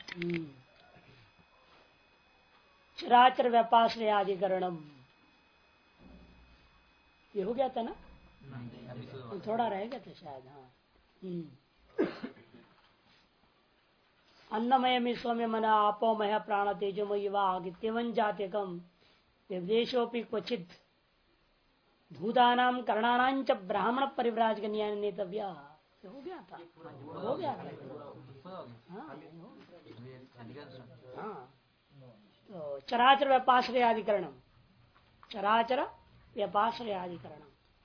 चराचर व्यापाश्रय अधिकरणम ये हो गया था ना? तो थोड़ा रहेगा तो शायद। हाँ। अन्नमय विश्वमय मना आपोमय प्राण तेजोमय वागित्यवन जात्यकम विदेशोपि क्वचित भूतानाम करणानां च ब्राह्मण परिव्राजक न्याय नेतव्य। हो गया था, हो गया था। हाँ। तो चराचर व्यापाश्रय अधिकरणम, चराचर व्यापाश्रय अधिकरणम,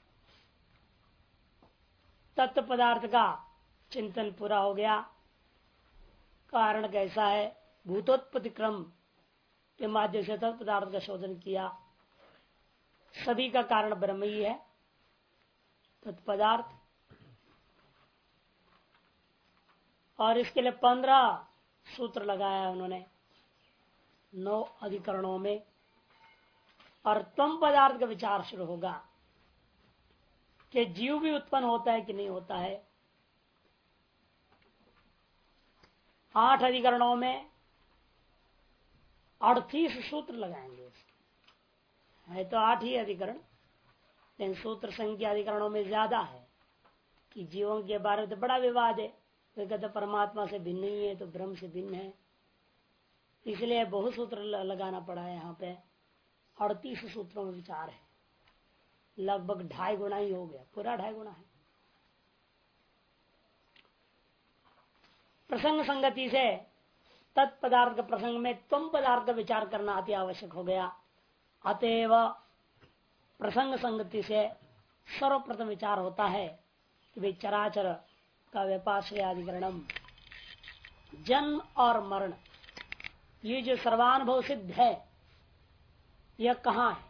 तत्व पदार्थ का चिंतन पूरा हो गया। कारण कैसा है? भूतोत्पत्ति क्रम के माध्यम से तत्व पदार्थ का शोधन किया। सभी का कारण ब्रह्म ही है तत्पदार्थ। और इसके लिए 15 सूत्र लगाया उन्होंने 9 अधिकरणों में। और तम पदार्थ का विचार शुरू होगा कि जीव भी उत्पन्न होता है कि नहीं होता है। 8 अधिकरणों में 38 सूत्र लगाएंगे। है तो 8 ही अधिकरण, लेकिन सूत्र संख्या अधिकरणों में ज्यादा है कि जीवों के बारे में तो बड़ा विवाद है। वे कहते परमात्मा से भिन्न ही है तो ब्रह्म से भिन्न है, इसलिए बहुत सूत्र लगाना पड़ा है। यहाँ पे 38 सूत्रों में विचार है। लगभग 2.5 गुना ही हो गया, पूरा 2.5 गुना है। प्रसंग संगति से तत्पदार्थ के प्रसंग में त्वम पदार्थ का विचार करना अति आवश्यक हो गया। अतएव प्रसंग संगति से सर्वप्रथम विचार होता है कि वे चराचर का व्यापाश्रय अधिकरणम, जन्म और मरण, ये जो सर्वानुभव सिद्ध है यह कहाँ है?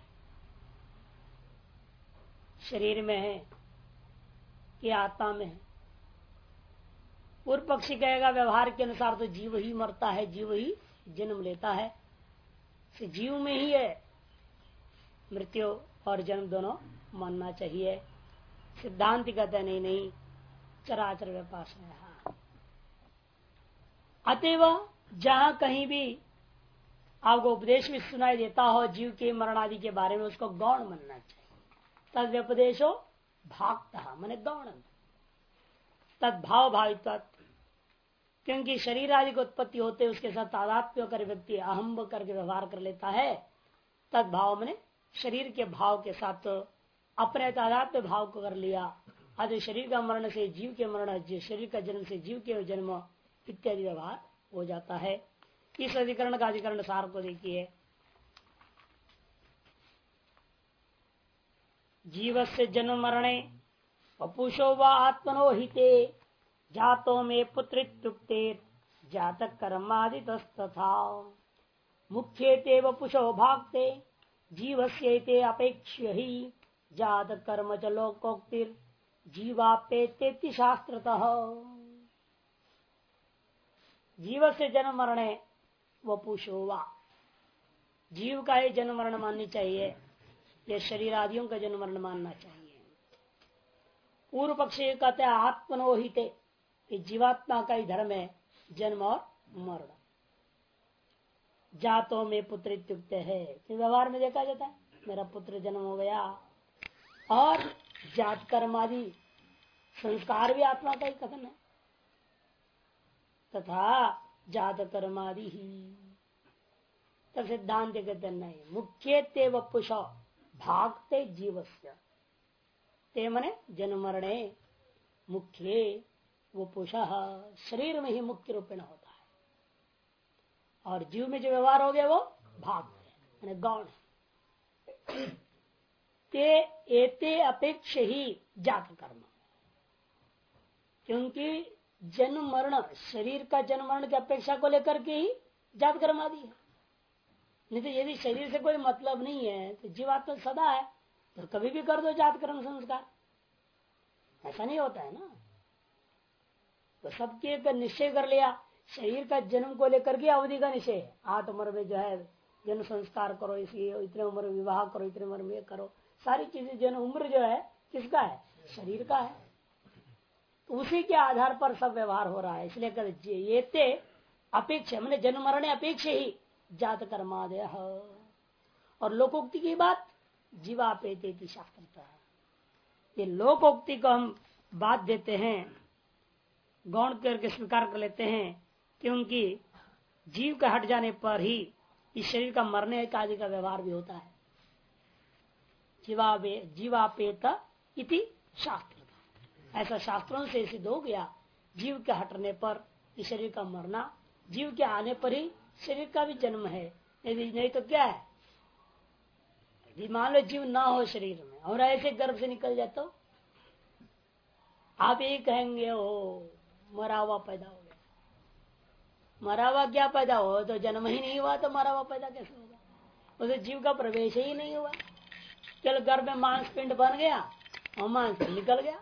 शरीर में है कि आत्मा में है? पूर्व पक्षी कहेगा व्यवहार के अनुसार तो जीव ही मरता है, जीव ही जन्म लेता है, जीव में ही है मृत्यु और जन्म दोनों मानना चाहिए। सिद्धांत कहते नहीं, नहीं चराचर व्यापाश्रय। अतएव जहां कहीं भी आपको उपदेश में सुनाई देता हो जीव के मरण आदि के बारे में, उसको गौण मानना चाहिए। तद व्यपदेशो भागता माने गौण, तद्भाव भावित, क्योंकि शरीर आदि की उत्पत्ति होते उसके साथ तादात्म्य कर व्यक्ति अहम करके व्यवहार कर लेता है। तद्भाव माने शरीर के भाव के साथ अपने तादात्म्य भाव को कर लिया। आदि शरीर का मरण से जीव के मरण, शरीर का जन्म से जीव के जन्म इत्यादि व्यवहार हो जाता है। इस अधिकरण का अधिकरण सार को देखिए। जीव से जन्म मरणे वपुषो व आत्मनो हिते जातो में पुत्रित्युक्ते जातक कर्मादि तथा मुख्येते वपुषो भागते जीवस्येते अपेक्ष्य ही जात कर्म च लोकोक्तिर जीवापेतेति शास्त्रतः। जीव से जन्म मरणे वपुषो वा, जीव का ही जन्म मरण माननी चाहिए, यह शरीर आदियों का जन्म मरण मानना चाहिए। पूर्व पक्षी कहते हैं आत्मनोहिते, ये जीवात्मा का ही धर्म है जन्म और मरण। जातों में पुत्र इत्युक्त है, व्यवहार में देखा जाता है मेरा पुत्र जन्म हो गया। और जात कर्म आदि संस्कार भी आत्मा का ही कथन है। तथा जात कर्म आदि ही तब सिद्धांत कहते नहीं, मुख्य ते वपुष भागते जीवस्य, ते मने जन्म मरणे मुख्य वपुष, शरीर में ही मुख्य रूपेण होता है। और जीव में जो व्यवहार हो गया वो भाग है, गौण है। ते एते अपेक्ष ही जात कर्म, क्योंकि जन्म मरण शरीर का जन्म मरण की अपेक्षा को लेकर के ही जात कर्म आदि है। नहीं तो यदि शरीर से कोई मतलब नहीं है तो जीवात्मा सदा है, तो कभी भी कर दो जात कर्म संस्कार, ऐसा नहीं होता है ना। तो सबके एक निश्चय कर लिया, शरीर का जन्म को लेकर के अवधि का निश्चय है। 8 उम्र में जो है जन्म संस्कार करो, इसलिए इतने उम्र में विवाह करो, इतने उम्र में करो, सारी चीजें जन्म उम्र जो है किसका है? शरीर का है। तो उसी के आधार पर सब व्यवहार हो रहा है। इसलिए ये अपेक्षा मैंने जन्म मरण अपेक्षा ही जात कर्मादय। और लोकोक्ति की बात जीवापेते शास्त्रता, ये लोकोक्ति को हम बात देते हैं, गौण करके स्वीकार कर लेते हैं कि उनकी जीव का हट जाने पर ही इस शरीर का मरने आदि का व्यवहार भी होता है। जीवापेत इति शास्त्र, ऐसा शास्त्रों से सिद्ध हो गया। जीव के हटने पर इस शरीर का मरना, जीव के आने पर ही शरीर का भी जन्म है। यदि नहीं तो क्या है, यदि मान लो जीव ना हो शरीर में और ऐसे गर्भ से निकल जाए तो आप यही कहेंगे ओ मरा हुआ पैदा हो गया। मरा हुआ क्या पैदा हो, तो जन्म ही नहीं हुआ तो मरा हुआ पैदा कैसे होगा? उसे जीव का प्रवेश ही नहीं हुआ, केवल गर्भ में मांस पिंड बन गया और मांस पिंड निकल गया।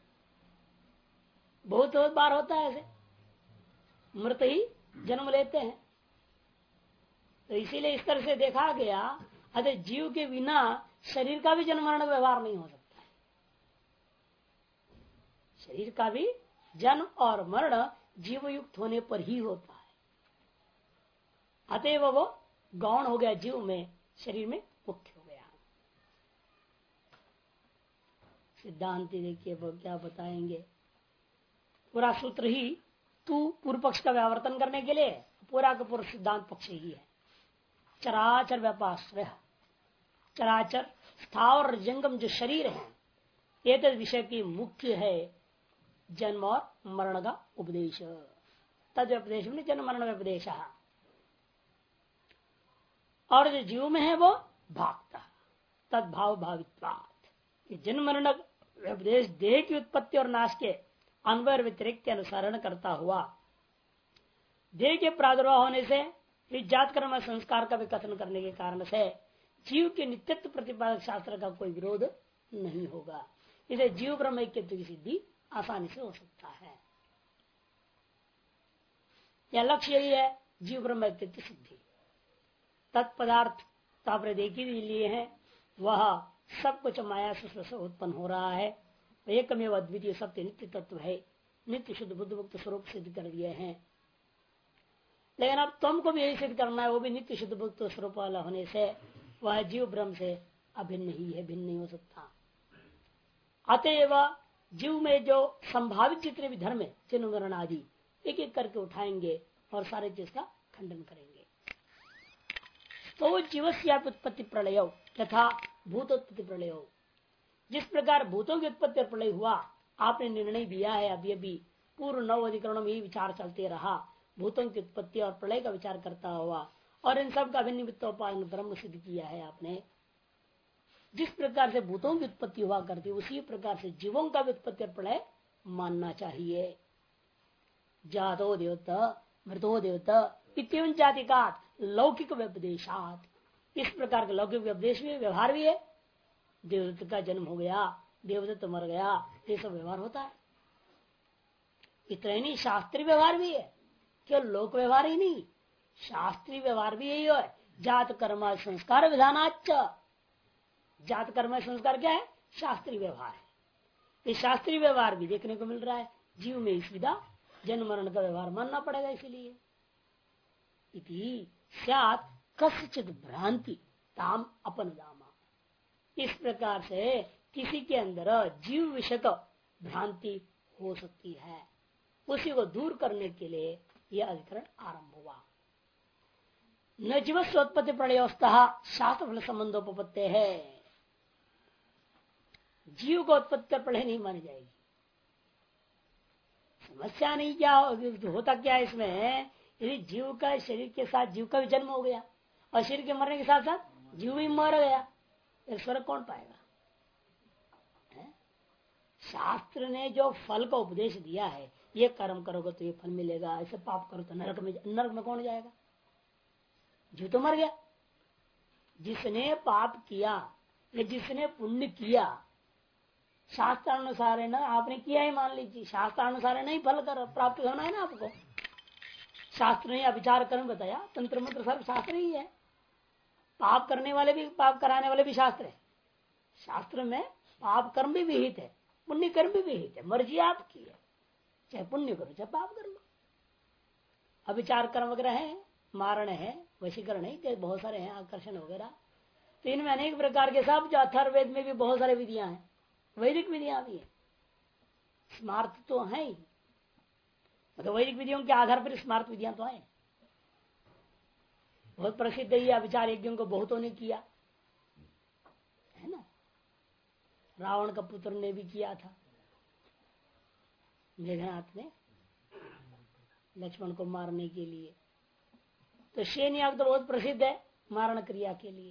बहुत बार होता है ऐसे, मृत ही जन्म लेते हैं। तो इसीलिए इस तरह से देखा गया, अतः जीव के बिना शरीर का भी जन्म मरण व्यवहार नहीं हो सकता है। शरीर का भी जन्म और मरण जीव युक्त होने पर ही होता है। अतएव वो गौण हो गया, जीव में शरीर में मुख्य हो गया। सिद्धांति देखिए वो क्या बताएंगे, पूरा सूत्र ही तू पूर्व पक्ष का व्यावर्तन करने के लिए पूरा का पूर्व सिद्धांत पक्ष ही है। चराचर व्यापाश्रय, चराचर स्थावर जंगम जो शरीर है, ये तो विषय की मुख्य है जन्म और मरण का उपदेश। तद उपदेश में जन्म मरण उपदेश, और जो जीव में है वो भागता तद भाव भावित्वात्। जन्म मरण उपदेश देह की उत्पत्ति और नाश के अनवर व्यतिरिक्त के अनुसरण करता हुआ देह के प्रादुर्भाव होने से फिर जात कर्म संस्कार का भी कथन करने के कारण से जीव के नित्यत्व प्रतिपादक शास्त्र का कोई विरोध नहीं होगा। इसे जीव ब्रह्म ऐक्यत्व की सिद्धि आसानी से हो सकता है। यह लक्ष्य यही है, जीव ब्रह्म ऐक्यत्व सिद्धि। तत्पदार्थ तापर देखी लिए है, वह सब कुछ माया से उत्पन्न हो रहा है। एकमेव अद्वितीय सत्य नित्य तत्व है, नित्य शुद्ध बुद्ध मुक्त स्वरूप सिद्ध कर दिए हैं। लेकिन अब तुमको भी यही सिद्ध करना है, वो भी नित्य शुद्ध बुद्ध स्वरूप वाला होने से वह जीव ब्रह्म से अभिन्न ही है, भिन्न नहीं हो सकता। अतएव जीव में जो संभावित जितने भी धर्म है, चिन्ह मरण आदि एक एक करके उठाएंगे और सारे चीज का खंडन करेंगे। तो जीव से उत्पत्ति प्रलय तथा भूतोत्पत्ति प्रलय, जिस प्रकार भूतों की उत्पत्ति और प्रलय हुआ आपने निर्णय दिया है, अभी अभी पूर्व 9 अधिकरणों में ही विचार चलते रहा, भूतों की उत्पत्ति और प्रलय का विचार करता हुआ और इन सब का अभिनिमित्तोपादन ब्रह्म सिद्ध किया है आपने। जिस प्रकार से भूतों की उत्पत्ति हुआ करती उसी प्रकार से जीवों का भी उत्पत्ति और प्रलय मानना चाहिए। जातो देवता मृतो देवता इतम जाति का लौकिक व्यपदेशात, इस प्रकार का लौकिक व्यपदेश भी व्यवहार भी है। देवदत्त का जन्म हो गया, देवदत्त मर गया, ये सब व्यवहार होता है। इतना ही नहीं, शास्त्रीय व्यवहार भी है, केवल लोक व्यवहार ही नहीं, शास्त्रीय व्यवहार भी यही है। जात कर्म संस्कार विधानाच, जात कर्म संस्कार क्या है? शास्त्रीय व्यवहार है। ये शास्त्रीय व्यवहार भी देखने को मिल रहा है। जीव में इस विधा जन्म मरण का व्यवहार मानना पड़ेगा। इसीलिए इति स्यात् कस्यचित् भ्रांति ताम अपनदामा, इस प्रकार से किसी के अंदर जीव विषय भ्रांति हो सकती है, उसी को दूर करने के लिए यह अधिकरण आरंभ हुआ। न जीवस्व उत्पत्ति प्रलयोस्तः शास्त्र फल संबंधोपत्ति है, जीव को उत्पत्ति और प्रलय नहीं मानी जाएगी। समस्या नहीं, क्या होता क्या है इसमें, यदि जीव का शरीर के साथ जीव का भी जन्म हो गया और शरीर के मरने के साथ साथ जीव भी मर गया, इस फर्क कौन पाएगा? शास्त्र ने जो फल का उपदेश दिया है, ये कर्म करोगे तो ये फल मिलेगा, ऐसे पाप करो तो नरक में कौन जाएगा? जीव तो मर गया। जिसने पाप किया या जिसने पुण्य किया, शास्त्रानुसार है ना, आपने किया ही मान लीजिए, शास्त्रानुसार नहीं फल कर प्राप्त होना है ना आपको। शास्त्र ने विचार कर्म बताया, तंत्र मंत्र सब शास्त्र ही है। पाप करने वाले भी, पाप कराने वाले भी शास्त्र है। शास्त्र में पाप कर्म भी विहित है, पुण्य कर्म भी विहित है। मर्जी आपकी है, चाहे पुण्य करो चाहे पाप कर लो। अभिचार कर्म वगैरह है, मारण है, वशीकरण है, बहुत सारे हैं, आकर्षण वगैरह। तो इनमें अनेक प्रकार के सब, जो अथर्ववेद में भी बहुत सारे विधियां हैं, वैदिक विधियां भी है। स्मार्थ तो है ही, मतलब वैदिक विधियों के आधार पर स्मार्थ विधियां तो है। बहुत प्रसिद्ध है, अभिचार यज्ञों को बहुतों ने किया है ना। रावण का पुत्र ने भी किया था, मेघनाथ ने, लक्ष्मण को मारने के लिए। तो शेन याग तो बहुत प्रसिद्ध है मारण क्रिया के लिए।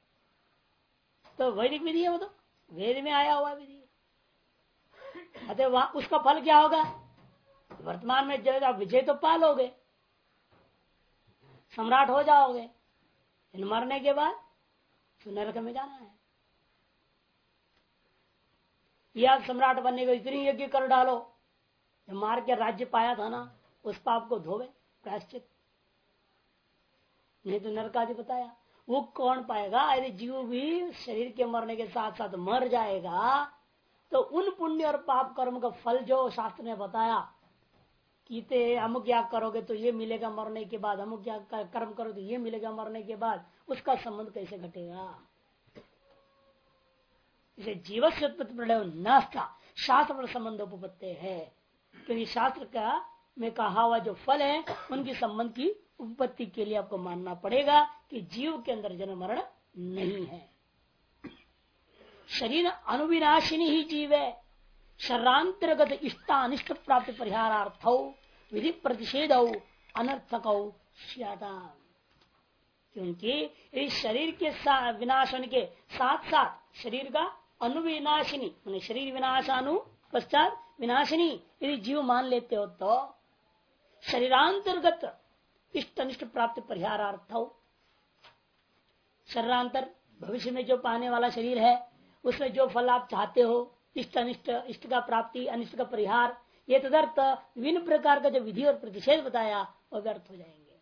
तो वैदिक विधि है, वो तो वेद में आया हुआ विधि है। अतः वहां उसका फल क्या होगा? वर्तमान में जब आप विजय तो पालोगे, सम्राट हो जाओगे, इन मरने के बाद तो नरक में जाना है। या सम्राट बनने को इतनी यज्ञ कर डालो, जो मार के राज्य पाया था ना, उस पाप को धोवे प्रायश्चित, नहीं तो नरक आदि बताया। वो कौन पाएगा? यदि जीव भी शरीर के मरने के साथ साथ मर जाएगा, तो उन पुण्य और पाप कर्म का फल जो शास्त्र ने बताया कि ते अमुक क्या करोगे तो ये मिलेगा मरने के बाद, अमुक क्या कर्म करो तो ये मिलेगा मरने के बाद, उसका संबंध कैसे घटेगा? इसे जीवस्य उत्पत्ति प्रलय नास्ता, शास्त्र पर संबंध उपपत्ति है। क्योंकि शास्त्र का में कहा हुआ जो फल है, उनकी संबंध की उपपत्ति के लिए आपको मानना पड़ेगा कि जीव के अंदर जन्म मरण नहीं है। शरीर अनुविनाशिनी ही जीव है। शरीरांतर्गत इष्टानिष्ट प्राप्ति परिहारार्थ विधि प्रतिषेध अनर्थक, क्योंकि इस शरीर के विनाश होने के साथ साथ शरीर का अनुविनाशिनी, मैंने शरीर विनाशानु पश्चात विनाशिनी यदि जीव मान लेते हो, तो शरीरांतर्गत इष्ट अनिष्ट प्राप्ति परिहारार्थ, शरीरांतर भविष्य में जो पाने वाला शरीर है, उसमें जो फल आप चाहते हो, इष्ट अनिष्ट, इष्ट का प्राप्ति, अनिष्ट का परिहार, ये तदर्थ विभिन्न प्रकार का जो विधि और प्रतिषेध बताया वो व्यर्थ हो जाएंगे।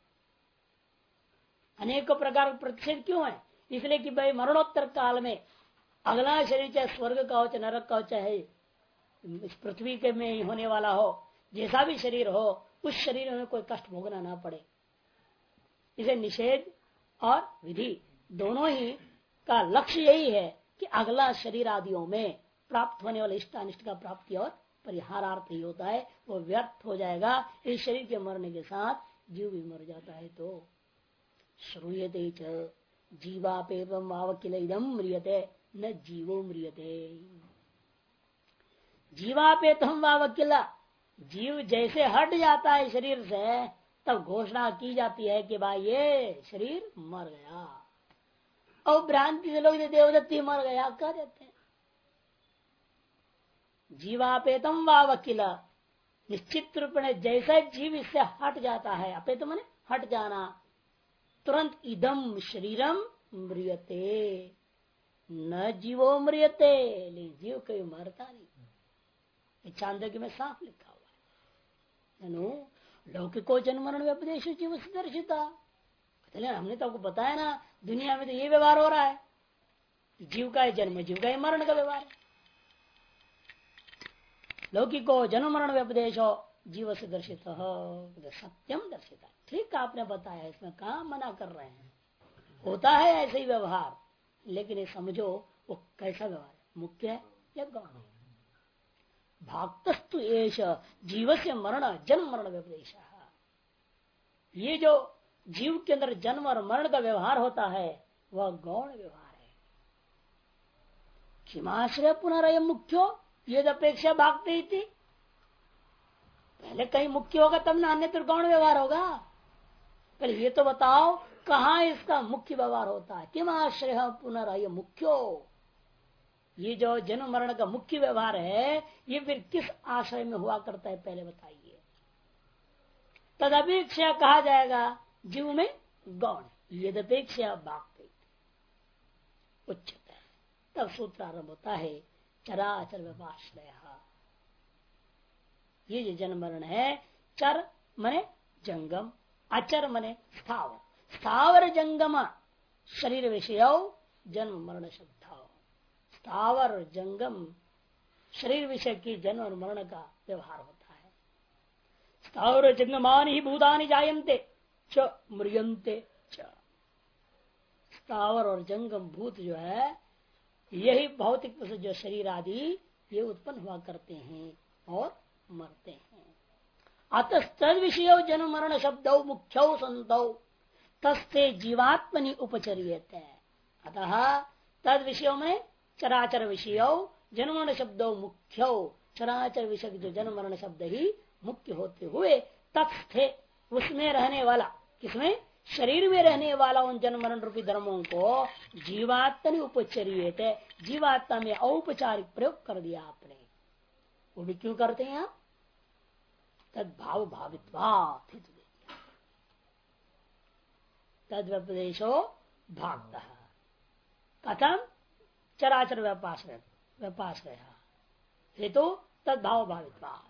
अनेकों प्रकार का प्रतिषेध क्यों है? इसलिए कि भाई मरणोत्तर काल में अगला शरीर चाहे स्वर्ग का हो, चाहे नरक का हो, चाहे इस पृथ्वी के में होने वाला हो, जैसा भी शरीर हो, उस शरीर में कोई कष्ट भोगना ना पड़े। इसे निषेध और विधि दोनों ही का लक्ष्य यही है कि अगला शरीर आदियों में प्राप्त होने वाले इष्ट अनिष्ट का प्राप्ति और परिहारार्थ ही होता है, वो व्यर्थ हो जाएगा। इस शरीर के मरने के साथ जीव भी मर जाता है। तो श्रूयते च जीवापेवम वावकिल इदम म्रियते न जीवो म्रियते। जीवापेतम वावकिला, जीव जैसे हट जाता है शरीर से, तब घोषणा की जाती है कि भाई ये शरीर मर गया। और भ्रांति से लोग देवदत्ती मर गया कह देते हैं। जीवापेतम वावकिला, निश्चित रूप में जैसा जीव इससे हट जाता है, अपेत माने हट जाना, तुरंत इदम शरीरम म्रियते न जीवो म्रियते, लेकिन जीव कभी मरता नहीं। चांदोग्य में साफ लिखा हुआ है, लौकिको जन्म मरण व्यपदेश जीव से दर्शिता। हमने तो आपको बताया ना, दुनिया में तो ये व्यवहार हो रहा है, जीव का जन्म, जीव का मरण का व्यवहार। लौकिको जन्म मरण व्यपदेश जीव से दर्शित सत्यम दर्शिता। ठीक आपने बताया, इसमें कहाँ मना कर रहे हैं, होता है ऐसे ही व्यवहार, लेकिन ये समझो वो कैसा व्यवहार है, मुख्य है या गौण है। भाक्तस्तु एष जीव से मरण जन्म मरण व्यपदेश। ये जो जीव के अंदर जन्म और मरण का व्यवहार होता है वह गौण व्यवहार है। किमाश्रय पुनरय मुख्यो यद अपेक्षा भागते थी, पहले कहीं मुख्य होगा तब ना, अन्य तो गौण व्यवहार होगा। पहले ये तो बताओ कहाँ इसका मुख्य व्यवहार होता है। किमाश्रय पुनरय मुख्यो, ये जो जन्म मरण का मुख्य व्यवहार है ये फिर किस आश्रय में हुआ करता है, पहले बताइए। तदपेक्षा कहा जाएगा जीव में गौण, यदपेक्षा भागते उच्चता है। तब सूत्र आरंभ होता है चराचर व्यपाश्रय। ये जो जन्म मरण है, चर मने जंगम, अचर मने स्थावर, स्थावर जंगम शरीर विषय जन्म मरण शब्द। स्थावर जंगम शरीर विषय की जन्म और मरण का व्यवहार होता है। स्थावर जंगमान ही भूतानि जायन्ते च म्रियन्ते च। स्थावर और जंगम भूत जो है यही भौतिक जो शरीर आदि ये उत्पन्न हुआ करते हैं और मरते हैं। अतः तद विषय जन्म मरण शब्द मुख्य संतौ तस्ते जीवात्मनि उपचर्यते। अतः तद विषयों में चराचर विषय जन्म मरण शब्दों मुख्य, चराचर विषय जो जन्म मरण शब्द ही मुख्य होते हुए तत्स्थे उसमें रहने वाला, किसमें? शरीर में रहने वाला उन जन्म मरण रूपी धर्मों को जीवात्मनि उपचर्यते, जीवात्मा में औपचारिक प्रयोग कर दिया आपने। वो भी क्यों करते हैं आप? तद भाव भावित्वात् तद व्यपदेशो भागता कथम चराचर व्यापाश्रय हेतु तद्भाव भावित्वात्।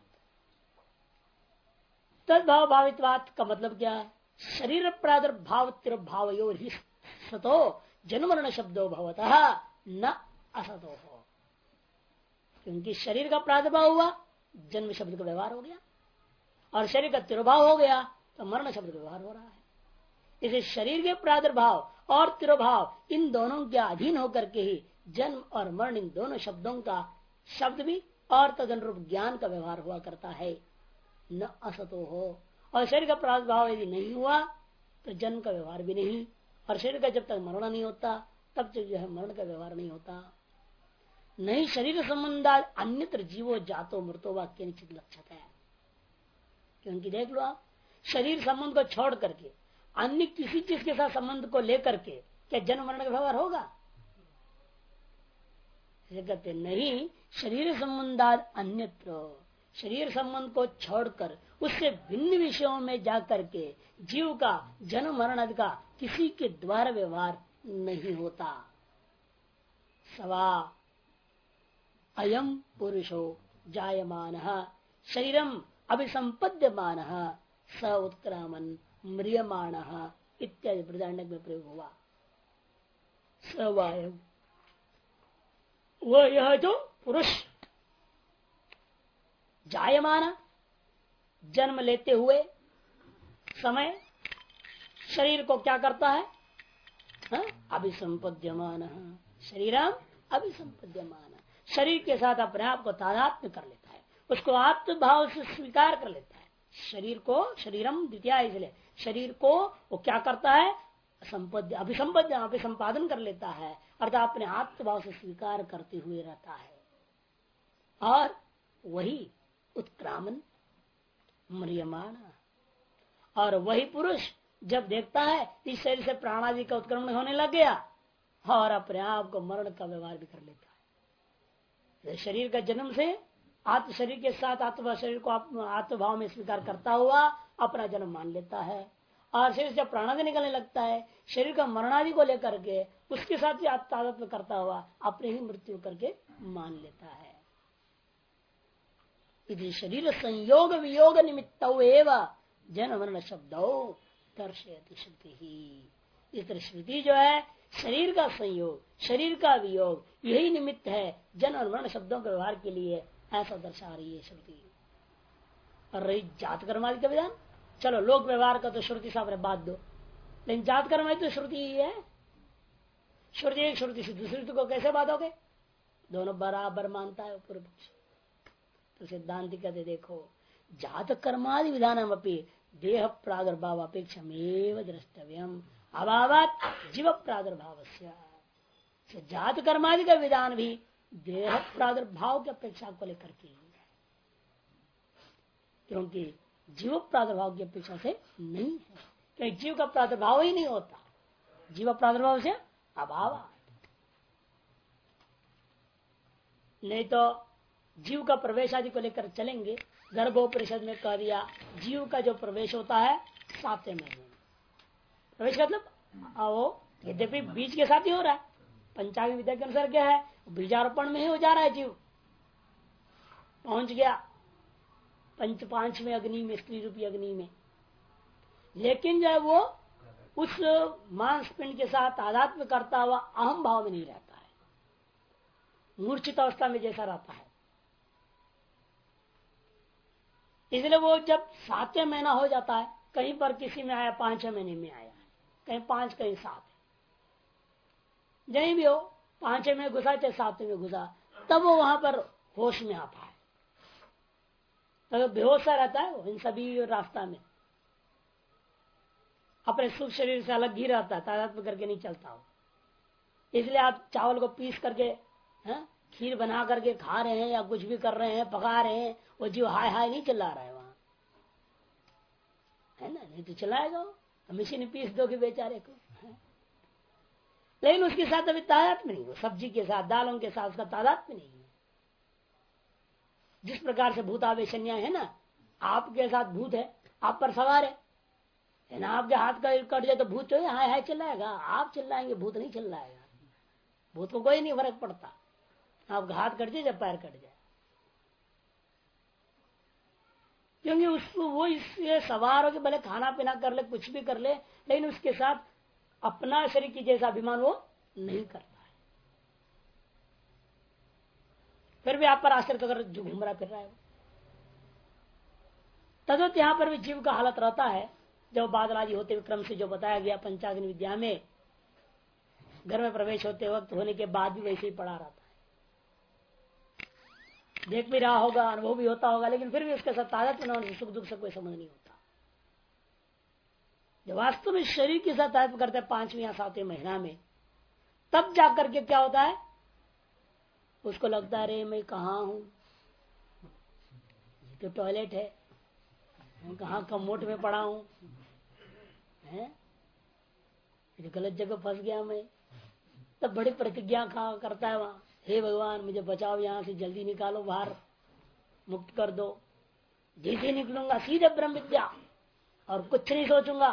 तद्भाव भावित्वात् का मतलब क्या है? शरीर प्रादुर्भाव तिरुभाव ही सतो जन्मरण शब्दों भवतः न असतो हो। क्योंकि शरीर का प्रादुर्भाव हुआ, जन्म शब्द का व्यवहार हो गया, और शरीर का तिरुभाव हो गया तो मरण शब्द का व्यवहार हो रहा है। इसे शरीर के प्रादुर्भाव और तिरुभाव इन दोनों के अधीन होकर के ही जन्म और मरण इन दोनों शब्दों का शब्द भी और तदनुरूप ज्ञान का व्यवहार हुआ करता है। न असतो हो, और शरीर का प्रादुर्भाव यदि नहीं हुआ तो जन्म का व्यवहार भी नहीं, और शरीर का जब तक मरण नहीं होता तब तक जो है मरण का व्यवहार नहीं होता। नहीं शरीर संबंधा अन्यत्र जीवो जातो मृतो वाक्य निश्चित लक्षित है। क्योंकि देख लो आप, शरीर संबंध को छोड़ करके अन्य किसी चीज के साथ संबंध को लेकर के क्या जन्म मरण का व्यवहार होगा? कहते नहीं, शरीर संबंधाद अन्यत्र, शरीर संबंध को छोड़कर उससे भिन्न विषयों में जाकर के जीव का जन्म मरण आदि का किसी के द्वारा व्यवहार नहीं होता। सवा अयम पुरुषो जायमान शरीरम अभिसंपद्यमान स उत्क्रामन म्रियमाण इत्यादि बृहदारण्यक में प्रयोग हुआ। सवायम वह यह जो पुरुष जायमान जन्म लेते हुए समय शरीर को क्या करता है? अभिसंपद्यमान शरीरम अभिसंपद्यमान, शरीर के साथ अपने आप को तादात्म्य कर लेता है, उसको आत्मभाव से स्वीकार कर लेता है। शरीर को शरीरम द्वितीय, इसलिए शरीर को वो क्या करता है? अभिसंपादन कर लेता है, अर्थात अपने आत्मभाव से स्वीकार करते हुए रहता है। और वही उत्क्रामन म्रियमाण, और वही पुरुष जब देखता है इस शरीर से प्राणादि का उत्क्रमण होने लग गया और अपने आप को मरण का व्यवहार भी कर लेता है। शरीर का जन्म से आत्म शरीर के साथ आत्मा शरीर को आत्मभाव में स्वीकार करता हुआ अपना जन्म मान लेता है, और शरीर जब प्राणादि निकलने लगता है शरीर का मरणादि को लेकर के उसके साथ ही आत्मतादात्म्य करता हुआ अपने ही मृत्यु करके मान लेता है। यदि शरीर संयोग वियोग निमित्त एवं जन्म मरण शब्दो दर्शयति श्रुति ही। इस श्रुति जो है शरीर का संयोग शरीर का वियोग यही निमित्त है जन्म और मरण शब्दों के व्यवहार के लिए, ऐसा दर्शा रही है श्रुति। और रही जात कर्मादि का विधान, चलो लोक व्यवहार का तो श्रुति साहब ने बात दो, लेकिन जात कर्म तो श्रुति ही है। श्रुति एक श्रुति से दूसरी को कैसे बातोगे? दोनों बराबर मानता है पूर्व पक्ष। तो सिद्धांत कहते देखो जात कर्मादि विधान अपनी देह प्रादुर्भाव अपेक्षमेव द्रष्टव्यम अभावात जीव प्रादुर्भाव। जात कर्मादि का विधान भी देह प्रादुर्भाव की अपेक्षा को लेकर के, क्योंकि जीव प्रादुर्भाव की अपेक्षा से नहीं है, क्योंकि जीव का प्रादुर्भाव ही नहीं होता, जीव प्रादुर्भाव से अभाव। नहीं तो जीव का प्रवेश आदि को लेकर चलेंगे, गर्भोपनिषद में कह दिया जीव का जो प्रवेश होता है 7वें महीने में। प्रवेश का मतलब वो यद्यपि बीज के साथ ही हो रहा है, पंचांग विद्या के अनुसार क्या है, बीजारोपण में ही हो जा रहा है, जीव पहुंच गया पांचवें अग्नि में, स्त्री रूपी अग्नि में। लेकिन जब वो उस मांसपिंड के साथ आध्यात्म करता हुआ अहम भाव में नहीं रहता है, मूर्छित अवस्था में जैसा रहता है, इसलिए वो जब 7वें महीना हो जाता है, कहीं पर किसी में आया 5 महीने में आया, कहीं 5 कहीं 7, जहीं भी हो 5 में घुसा चाहे 7 में घुसा, तब वो वहां पर होश में आता है। तो बेहोश सा रहता है वो इन सभी रास्ता में, अपने सुख शरीर से अलग ही रहता है, तादात्म्य करके नहीं चलता हो। इसलिए आप चावल को पीस करके खीर बना करके खा रहे हैं या कुछ भी कर रहे हैं, पका रहे हैं, वो जीव हाय हाय नहीं चिल्ला रहा है वहां, है ना? नहीं तो चिल्लाएगा, मशीन पीस दोगे बेचारे को, लेकिन उसके साथ अभी तादाद में नहीं हो, सब्जी के साथ दालों के साथ उसका तादाद में नहीं है। जिस प्रकार से भूतावेशन्या है ना, आपके साथ भूत है, आप पर सवार है ना, आपके हाथ का कट जाए तो भूत जो है हाय हाय चिल्लाएगा, आप चिल्लाएंगे, भूत नहीं चिल्लाएगा। भूत को कोई नहीं फर्क पड़ता, आपका हाथ कट जाए जब पैर कट जाए, क्योंकि उसको वो इससे सवार हो के भले खाना पीना कर ले, कुछ भी कर ले, लेकिन उसके साथ अपना शरीर की जैसा अभिमान वो नहीं करता है। फिर भी आप पर आश्रित होकर जो घूम रहा फिर रहा है, तद्वत यहां पर भी जीव का हालत रहता है। जब बादल आदि होते हुए क्रम से जो बताया गया पंचाग्नि विद्या में, घर में प्रवेश होते वक्त होने के बाद भी वैसे ही पड़ा रहता है, देख भी रहा होगा, अनुभव भी होता होगा, लेकिन फिर भी उसके साथ तादात्म्य सुख दुख से कोई समझ नहीं होता। जब वास्तव में शरीर के साथ तादात्म्य करते हैं 5वें या 7वें महीना में, तब जाकर के क्या होता है, उसको लगता है रे मैं कहा हूं, ये तो टॉयलेट है, मैं कहाँ कमोट में पड़ा हूं, गलत जगह फंस गया मैं। तब बड़ी प्रतिज्ञा करता है वहां, हे भगवान मुझे बचाओ, यहां से जल्दी निकालो बाहर, मुक्त कर दो। जैसे निकलूंगा सीधे ब्रह्म विद्या और कुछ नहीं सोचूंगा,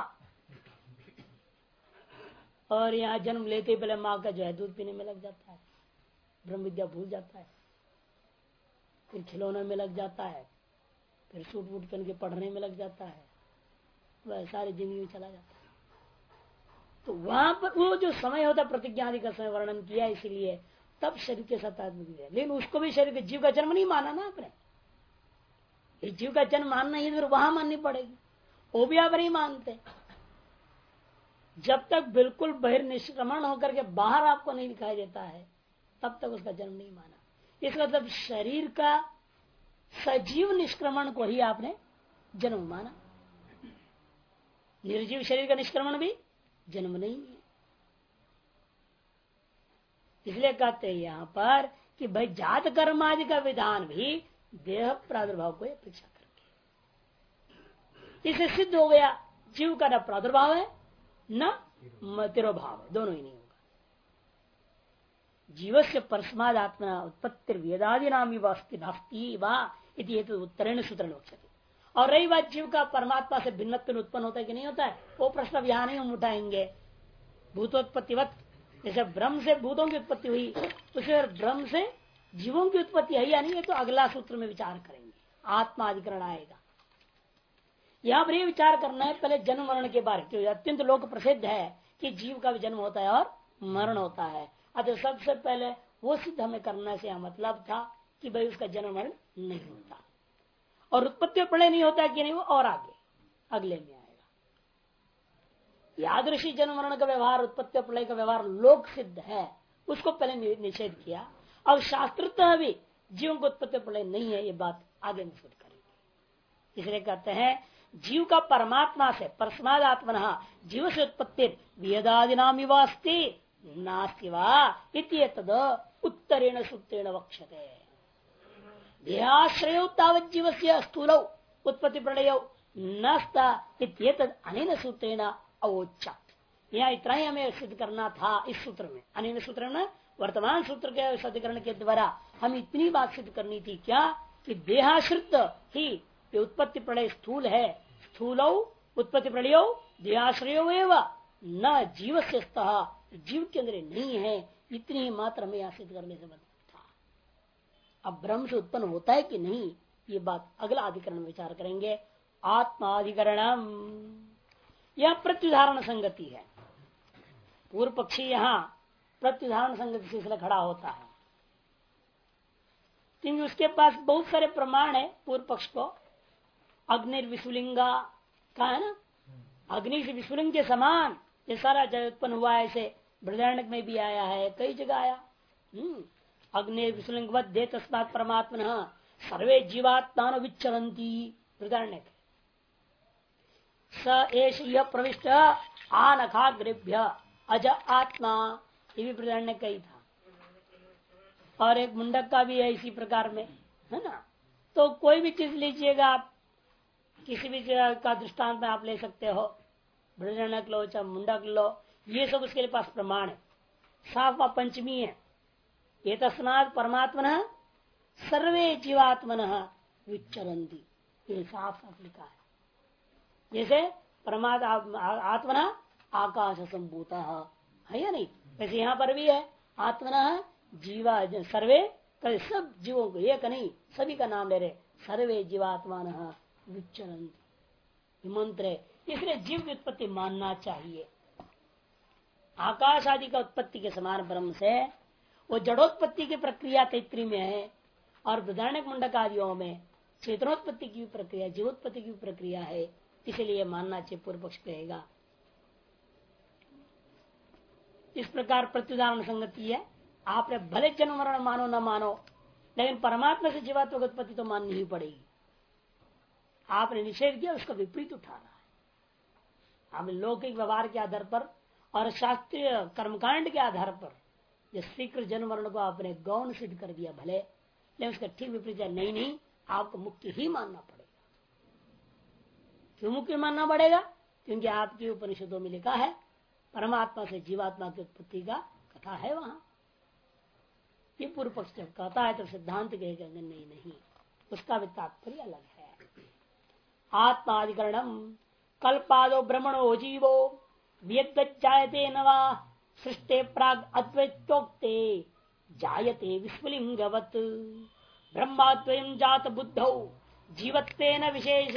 और यहाँ जन्म लेते ही पहले माँ का जो है दूध पीने में लग जाता है, ब्रह्म विद्या भूल जाता है, फिर खिलौने में लग जाता है, फिर सूट वूट पहन के पढ़ने में लग जाता है, वह सारी जिंदगी में चला जाता है। तो वहां पर वो जो समय होता है प्रतिज्ञा आदि का समय वर्णन किया, इसीलिए तब शरीर के साथ आदमी, लेकिन उसको भी शरीर के जीव का जन्म नहीं माना ना आपने, इस जीव का जन्म मानना ही फिर वहां माननी पड़ेगी, वो भी आप नहीं मानते। जब तक बिल्कुल बहिर्निष्क्रमण होकर के बाहर आपको नहीं दिखाई देता है, तब तक उसका जन्म नहीं माना। इसका मतलब शरीर का सजीव निष्क्रमण को ही आपने जन्म माना, निर्जीव शरीर का निष्क्रमण भी जन्म नहीं है। इसलिए कहते हैं यहां पर कि भाई जात कर्म आदि का विधान भी देह प्रादुर्भाव को अपेक्षा करके, इसे सिद्ध हो गया जीव का न प्रादुर्भाव है न तिरोभाव है, दोनों ही नहीं होगा। जीव से परस्मादात्मना उत्पत्ति वेदादि नाम नास्ति उत्तरेण सूत्रेण उच्यते। और रही बात जीव का परमात्मा से भिन्नत्व उत्पन्न होता है कि नहीं होता है, वो प्रश्न अब यहां नहीं हम उठाएंगे। भूतोत्पत्तिवत, जैसे ब्रह्म से भूतों की उत्पत्ति हुई, उसे ब्रह्म से जीवों की उत्पत्ति है या नहीं, है तो अगला सूत्र में विचार करेंगे, आत्मा अधिकरण आएगा। यहां पर यह विचार करना है पहले जन्म मरण के बारे में, अत्यंत लोक प्रसिद्ध है कि जीव का भी जन्म होता है और मरण होता है। अतः सबसे पहले वो सिद्ध हमें करने से मतलब था कि भाई उसका जन्म मरण नहीं होता, और उत्पत्ति प्रलय नहीं होता कि नहीं, वो और आगे अगले में आएगा। यादृशी जन्म मरण का व्यवहार, उत्पत्ति प्रलय का व्यवहार लोक सिद्ध है, उसको पहले निषेध किया। अब शास्त्रतः भी जीवों को उत्पत्ति प्रलय नहीं है, ये बात आगे निषेध करेंगे। इसलिए कहते हैं जीव का परमात्मा से परस्मादात्मनः जीव से उत्पत्ति वेदादिनाम अस्ति नास्ति वा इति तद उत्तरेण सूत्रेण वक्ष्यते। देहाश्रय तावत् जीव से स्थूल उत्पत्ति प्रलय नस्ता अनेन सूत्रेण अवोच्यत। यहाँ इतना ही हमें सिद्ध करना था इस सूत्र में, अनेन सूत्र में वर्तमान सूत्र के सिद्धकरण के द्वारा हम इतनी बात सिद्ध करनी थी क्या, कि देहाश्रित ही उत्पत्ति प्रलय स्थूल है, स्थूल उत्पत्ति प्रलय देहाश्रय न जीव से जीव के अंदर नहीं है, इतनी ही मात्र हमें यहाँ सिद्ध करने से मतलब था। अब ब्रह्म से उत्पन्न होता है कि नहीं, ये बात अगला अधिकरण में विचार करेंगे। आत्माधिकरणम, यह प्रत्युदाहरण संगति है। पूर्व पक्षी यहाँ प्रत्युदाहरण संगति से इसलिए खड़ा होता है क्योंकि उसके पास बहुत सारे प्रमाण है पूर्व पक्ष को अग्निर्विस्फुलिंगा का है ना, अग्नि से विस्फुलिंग के समान ये सारा जगत उत्पन्न हुआ है। ऐसे बृहदारण्यक में भी आया है, कई जगह आया। अग्नि विस्फुलिंगवत दे तस्मात् परमात्मनः सर्वे जीवात्मान विचरन्ति, बृहदारण्यक। स एष यह प्रविष्ट आनखाग्रेभ्य अज आत्मा, ये भी बृहदारण्यक का ही था। और एक मुंडक का भी है इसी प्रकार में, है ना। तो कोई भी चीज लीजिएगा आप, किसी भी जगह का दृष्टांत में आप ले सकते हो, बृहदारण्यक लो चाहे मुंडक लो, ये सब उसके पास प्रमाण है। साफ पंचमी है, ये तस्मात् परमात्मनः सर्वे जीवात्मनः विचरन्ति, ये साफ साफ लिखा है। जैसे परमात्मा आत्मना आकाश संभूता है या नहीं, वैसे यहाँ पर भी है आत्मना जीवा सर्वे, सब जीवों को एक नहीं सभी का नाम ले रहे, सर्वे जीवात्मान विचरन्ति मंत्र है। इसलिए जीव की उत्पत्ति मानना चाहिए। आकाश आदि का उत्पत्ति के समान ब्रह्म से वो जड़ोत्पत्ति की प्रक्रिया तैत्री में है, और बृहदारण्यक मुंडक आदियों में चेतनोत्पत्ति की प्रक्रिया, जीवोत्पत्ति की प्रक्रिया है। इसलिए मानना चाहिए, पूर्व पक्ष कहेगा। इस प्रकार प्रत्युदाहरण संगति है। आपने भले जन्म मरण मानो न मानो, लेकिन परमात्मा से जीवात्मा की उत्पत्ति तो माननी ही पड़ेगी। आपने निषेध किया, उसका विपरीत उठा रहा है। आप लौकिक व्यवहार के आधार पर और शास्त्रीय कर्मकांड के आधार पर जो शीघ्र जन्म मरण को आपने गौण सिद्ध कर दिया भले, लेकिन उसका ठीक विपरीत नहीं, आपको मुक्ति ही मानना पड़ेगा। क्यों मुक्ति मानना पड़ेगा? क्योंकि आपके उपनिषदों में लिखा है परमात्मा से जीवात्मा की उत्पत्ति का कथा है वहां। ये पूर्व पक्ष जब कहता है तो सिद्धांत कहेगा नहीं, उसका भी तात्पर्य अलग है। आत्माधिकरणम कल्पादो ब्रह्मणो जीवो व्यक्तजायते नवा सृष्टे प्राग अद्वैतोक्ते जायते विस्फुलिंगवत् ब्रह्माद्वयं जात बुद्धौ जीवत्वेन विशेष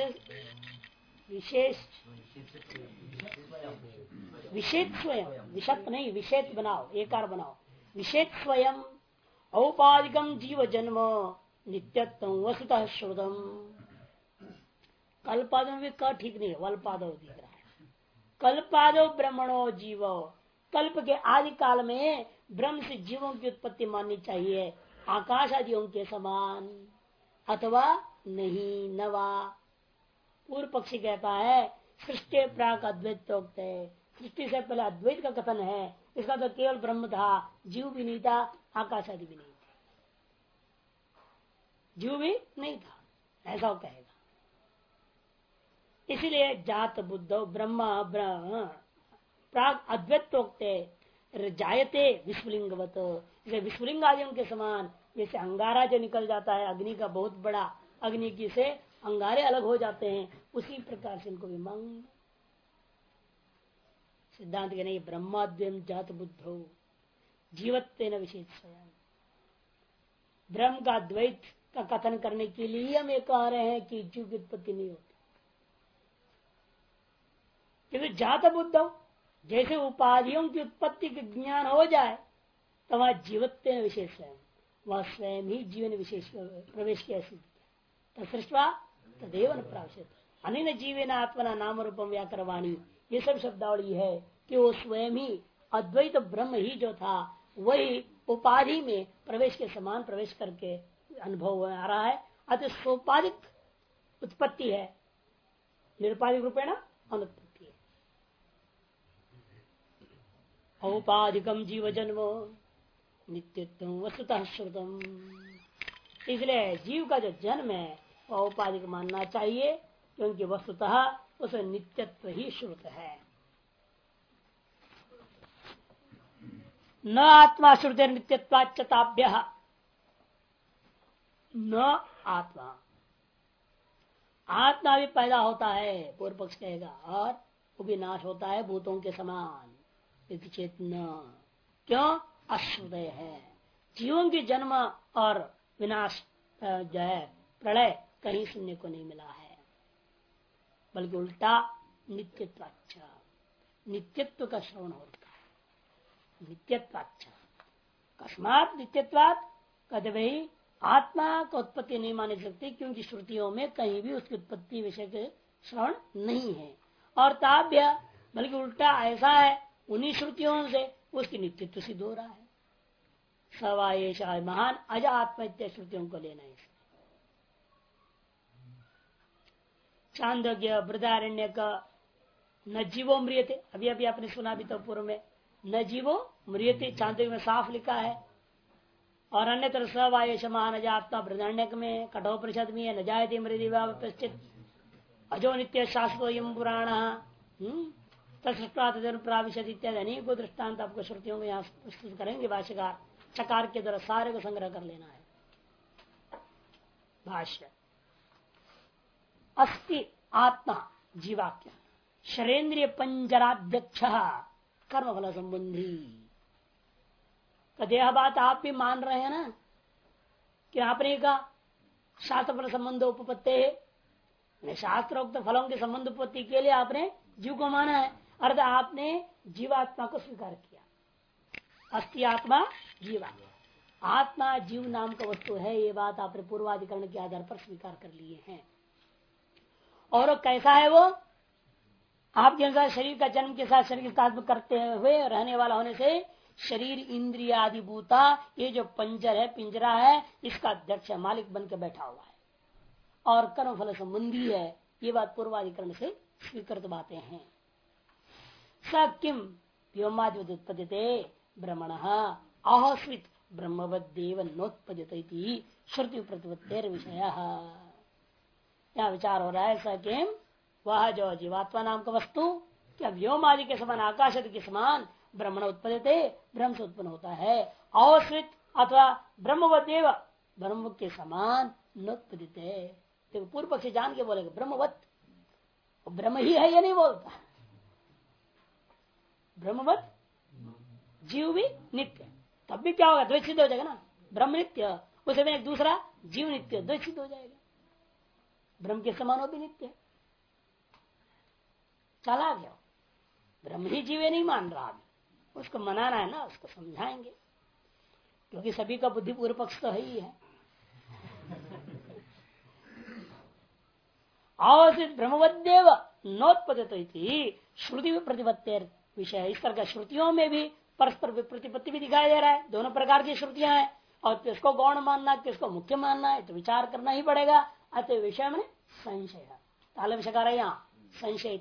स्वयं, विषत नहीं विषेत बनाओ, एकार बनाओ, विषेत स्वयं औपाधिकम जीव जन्म नित्यत्व वसुतः श्रुतम। कल्पादो में भी क ठीक नहीं है, वल्पादो दिख रहा है। कल्पादो ब्रह्मणो जीव, कल्प के आदि काल में ब्रह्म से जीवों की उत्पत्ति माननी चाहिए, आकाश आदियों के समान अथवा नहीं नवा। पूर्व पक्षी कहता है सृष्टि प्राक अद्वैत, सृष्टि से पहले अद्वैत का कथन है। इसका तो केवल ब्रह्म था, जीव भी नहीं था, आकाश आदि भी नहीं था, जीव भी नहीं था, ऐसा वो कहेगा। इसीलिए जात बुद्ध ब्रह्म प्राग अद्वैतोक्ते जायते विस्फुलिंगवत, जैसे विस्फुलिंग आदियों के समान, जैसे अंगारा जो निकल जाता है अग्नि का बहुत बड़ा, अग्नि की से अंगारे अलग हो जाते हैं, उसी प्रकार से इनको भी मांग। सिद्धांत के नहीं, ब्रह्माद्वयम जात बुद्धो जीवत्वेन विशेष स्वयं। ब्रह्म का द्वैत का कथन करने के लिए हम ये कह रहे हैं कि जीव की उत्पत्ति नहीं होती, क्योंकि जात बुद्धो जैसे उपाधियों की उत्पत्ति के ज्ञान हो जाए तो वह जीवत्वेन विशेष स्वयं, वह स्वयं ही जीवन विशेष प्रवेश किया सिद्ध सृष्टवा तदेव न प्रावश्यक अनिन जीवेन आत्मना नाम रूपम व्याकरवाणी, ये सब शब्दावली है कि वो स्वयं ही अद्वैत ब्रह्म ही जो था वही उपाधि में प्रवेश के समान प्रवेश करके अनुभव आ रहा है। अतः सोपाधिक उत्पत्ति है, निरुपाधिक रूपेण अनुत्पत्ति है। औपाधिकम जीव जन्म नित्यत्व वस्तुतः श्रुतम, इसलिए जीव का जो जन्म है औपाधिक मानना चाहिए, क्योंकि वस्तुतः उसे नित्यत्व ही श्रुत है। न आत्मा श्रुते नित्यत्वाच्यताभ्य, न आत्मा, आत्मा भी पैदा होता है पूर्व पक्ष कहेगा, और वो भी नाश होता है भूतों के समान। चेतना क्यों? अश्रुदय है, जीवों के जन्म और विनाश जो है प्रलय कहीं सुनने को नहीं मिला है, बल्कि उल्टा नित्यत्वाच्छ, नित्यत्व का श्रवण होता है। नित्यत्वाच्छ कस्मात नित्यत्वात् कहते भाई आत्मा का उत्पत्ति नहीं मानी सकती, क्योंकि श्रुतियों में कहीं भी उसकी उत्पत्ति विषय के श्रवण नहीं है। और ताभ्य बल्कि उल्टा ऐसा है, उन्हीं श्रुतियों से उसकी नित्यत्व सिद्ध हो रहा है। सवायेश महान अज आत्मा इत्यादि श्रुतियों को लेना है। चांदोग्य बृदारण्य का न जीवो मृियते, अभी अभी आपने सुना भी तो पूर्व में, न जीवो मृियते चांदोग्य में साफ लिखा है। और अन्य तरह सवायेश महान अज आत्मा बृदारण्यक में, कठोपनिषद में न जायते मृदिवाचित अजो नित्य शाश्वत पुराण तत्प्राविशद इत्यादि अनेकों दृष्टांत आपको श्रुतियों में यहाँ प्रस्तुत करेंगे भाष्यकार। चकार के द्वारा सारे को संग्रह कर लेना है। भाष्य अस्ति आत्मा जीवाक्य शरेन्द्रिय पंजराध्यक्ष कर्मफल संबंधी का देह बात आप भी मान रहे हैं ना, कि आपने कहा शास्त्र फल संबंध उपपत्ति है, शास्त्रोक्त फलों के संबंध उत्पत्ति के लिए आपने जीव को माना है, अर्थ आपने जीवात्मा को स्वीकार किया। अस्ति आत्मा जीवा, आत्मा जीव नाम का वस्तु है, ये बात आपने पूर्वाधिकरण के आधार पर स्वीकार कर लिए हैं। और कैसा है वो, आपके अनुसार शरीर का जन्म के साथ शरीर का करते हुए रहने वाला होने से शरीर इंद्रिय आदि भूता, ये जो पंजर है पिंजरा है, इसका अध्यक्ष मालिक बन के बैठा हुआ है और कर्म फल संबंधी है, ये बात पूर्वाधिकरण से स्वीकृत बातें हैं। स किम व्योमादिवदुत्पद्यते ब्रह्मण आहस्वित ब्रह्मवदेव नोत्पद्यते श्रुति प्रतिपत्तेर विषय। यहाँ विचार हो रहा है स किम, वह जो जीवात्मा नाम का वस्तु क्या व्योमादि के समान आकाश के समान ब्रह्मण उत्पद्यते, ब्रह्म से उत्पन्न होता है। अवश्रित अथवा ब्रह्मवदेव, ब्रह्म के समान नोत्पद्यते। देखो पूर्व पक्षी जान के बोलेगा ब्रह्मवत, ब्रह्म ही है, ये नहीं बोलता। ब्रह्मवत जीव भी नित्य, तब भी क्या होगा, द्वैत सिद्ध हो जाएगा ना। ब्रह्म नित्य, उसे में एक दूसरा जीव नित्य, द्वैत सिद्ध हो जाएगा। ब्रह्म के समान वो भी नित्य, चला गया। ब्रह्म ही जीव नहीं मान रहा, अभी उसको मनाना है ना, उसको समझाएंगे, क्योंकि सभी का बुद्धि पूर्व पक्ष तो है ही है। अवसित ब्रह्मवदेव नोत्पद्यते श्रुति प्रतिपत्तेर विषय। इस तरह का श्रुतियों में भी परस्पर प्रतिपत्ति भी दिखाई दे रहा है। दोनों प्रकार की श्रुतियां हैं, और किसको गौण मानना किसको मुख्य मानना है तो विचार करना ही पड़ेगा। अतः विषय में संशय, ताल विषयकार यहाँ संशय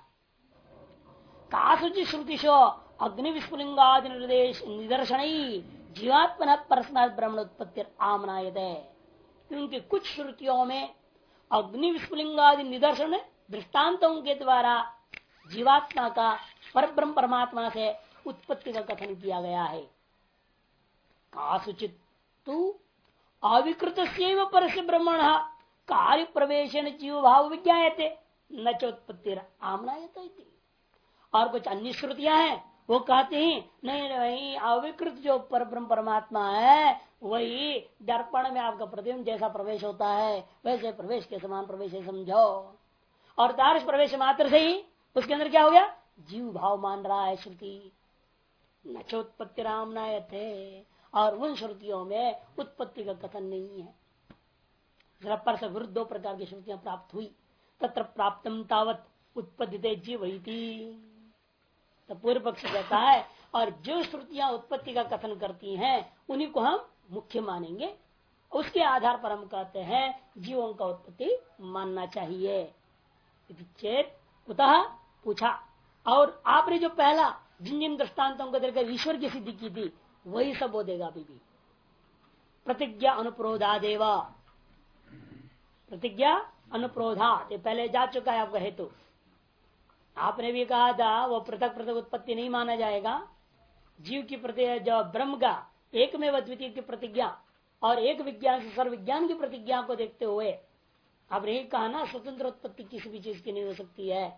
कासुचि श्रुतिशो अग्नि विस्फुलिंगादि निर्देश निदर्शन जीवात्मन परस्मात् ब्रह्मण उत्पत्ति आमनायते। क्योंकि कुछ श्रुतियों में अग्नि विस्फुलिंगादि निदर्शन दृष्टांतों के द्वारा जीवात्मा का परब्रह्म परमात्मा से उत्पत्ति का कथन किया गया है। कासुचित तु अविकृत परस्य ब्रह्मण कार्य प्रवेशन जीव भाव विज्ञायते न चोत्पत्ति आमनायते। और कुछ अन्य श्रुतियां हैं वो कहते हैं नहीं नहीं, अविकृत जो परब्रह्म परमात्मा है वही दर्पण में आपका प्रतिबिंब जैसा प्रवेश होता है वैसे प्रवेश के समान प्रवेश है समझो। और तारस प्रवेश मात्र से ही उसके अंदर क्या हो गया, जीव भाव मान रहा है श्रुति। न चोत्पत्ति रामनायते, और उन श्रुतियों में उत्पत्ति का कथन नहीं है। जरा पर से विरुद्ध दो प्रकार की श्रुतियां प्राप्त हुई। तत्र प्राप्तम तावत उत्पत्ति जीवती, तो पूर्व पक्ष कहता है और जो श्रुतियां उत्पत्ति का कथन करती हैं उन्हीं को हम मुख्य मानेंगे, उसके आधार पर हम कहते हैं जीवों का उत्पत्ति मानना चाहिए। चेत कुतः पूछा, और आपने जो पहला जिन जिन दृष्टांतों को देखकर ईश्वर की सिद्धि की थी वही सब वो देगा अभी भी। प्रतिज्ञा अनुप्रोधादेव, प्रतिज्ञा अनुप्रोधा ये पहले जा चुका है आपका हेतु। आपने भी कहा था वो पृथक पृथक उत्पत्ति नहीं माना जाएगा। जीव की प्रति जो ब्रह्म का एक में अद्वितीय की प्रतिज्ञा और एक विज्ञान से सर्व विज्ञान की प्रतिज्ञा को देखते हुए आपने यही कहा ना स्वतंत्र उत्पत्ति किसी भी चीज की नहीं हो सकती है।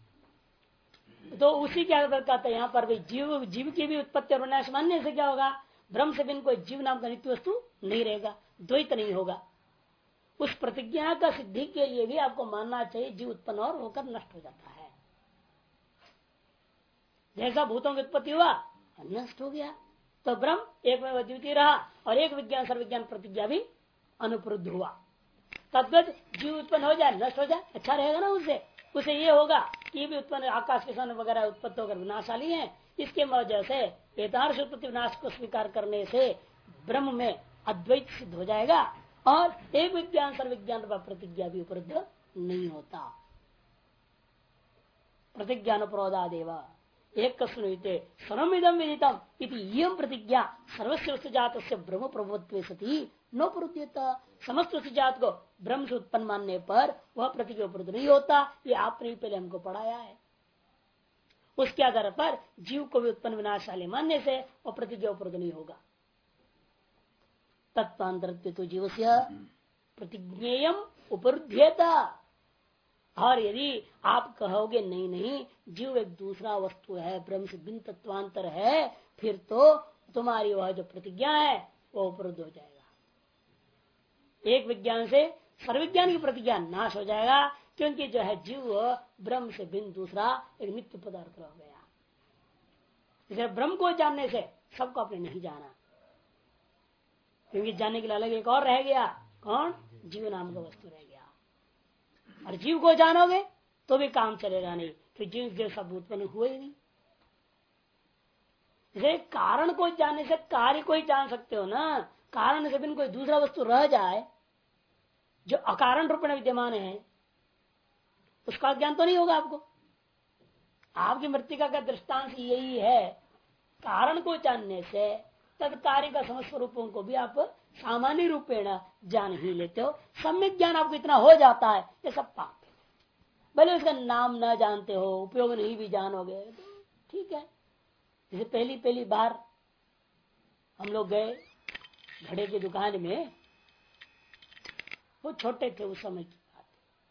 तो उसी के आधार पर कहते हैं यहाँ पर भी जीव की भी उत्पत्ति और विनाश मानने से क्या होगा, ब्रह्म से बिन कोई जीव नाम का नित्य वस्तु नहीं रहेगा, द्वैत नहीं होगा। उस प्रतिज्ञा का सिद्धि के लिए भी आपको मानना चाहिए जीव उत्पन्न और होकर नष्ट हो जाता है। जैसा भूतों की उत्पत्ति हुआ नष्ट हो गया, तो ब्रह्म एक में अद्वितीय रहा और एक विज्ञान सर्वविज्ञान प्रतिज्ञा भी अनुपरुद्ध हुआ, तद्वत जीव उत्पन्न हो जाए, नष्ट हो जाए, अच्छा रहेगा ना उससे। उसे ये होगा कि भी उत्पन्न आकाश के सन वगैरह उत्पत्ति होकर विनाशाली है, इसके वजह से वेदांश उत्पत्ति विनाश को स्वीकार करने से ब्रह्म में अद्वैत सिद्ध हो जाएगा और एक विज्ञान सर्वविज्ञान व प्रतिज्ञा भी उपलब्ध नहीं होता। प्रतिज्ञानुप्रोदादेव एक सुनते सर्वमिदं विदितम इति इयं प्रतिज्ञा सर्वस्व जात से ब्रह्म प्रभुत्व सती नो प्रवृत्त। समस्त जात को ब्रह्म से उत्पन्न मानने पर वह प्रतिज्ञा उपलब्ध नहीं होता। ये आपने पहले हमको पढ़ाया है। उसके आधार पर जीव को भी उत्पन्न विनाशाली मानने से वह प्रतिज्ञा उपलब्ध नहीं होगा। तत्वांतरत्व तो जीव से प्रतिज्ञेयम उपरुध्येता। और यदि आप कहोगे नहीं नहीं जीव एक दूसरा वस्तु है, ब्रह्म से भिन्न तत्वांतर है, फिर तो तुम्हारी वह जो प्रतिज्ञा है वो उपरुद्ध हो जाएगा। एक विज्ञान से सर्वविज्ञान की प्रतिज्ञा नाश हो जाएगा, क्योंकि जो है जीव ब्रह्म से भिन्न दूसरा एक नित्य पदार्थ हो गया। इसलिए ब्रह्म को जानने से सबको आपने नहीं जाना, क्योंकि जानने के लिए अलग एक और रह गया। कौन? जीव नाम का वस्तु रह गया। और जीव को जानोगे तो भी काम चलेगा नहीं, फिर जीव जो सब उत्पन्न हुए ही नहीं। इसे कारण को जानने से कार्य को ही जान सकते हो ना। कारण से बिन कोई दूसरा वस्तु रह जाए जो अकारण रूप में विद्यमान है, उसका ज्ञान तो नहीं होगा आपको। आपकी मृतिका का दृष्टांत यही है, कारण को जानने से तत्कार्य का समस्त रूपों को भी आप सामान्य रूपेण जान ही लेते हो। सम्यक ज्ञान आपको इतना हो जाता है, ये सब पाप है। भले उसका नाम न जानते हो, उपयोग नहीं भी जानोगे तो ठीक है। जैसे पहली बार हम लोग गए घड़े की दुकान में, वो छोटे थे उस समय की बात।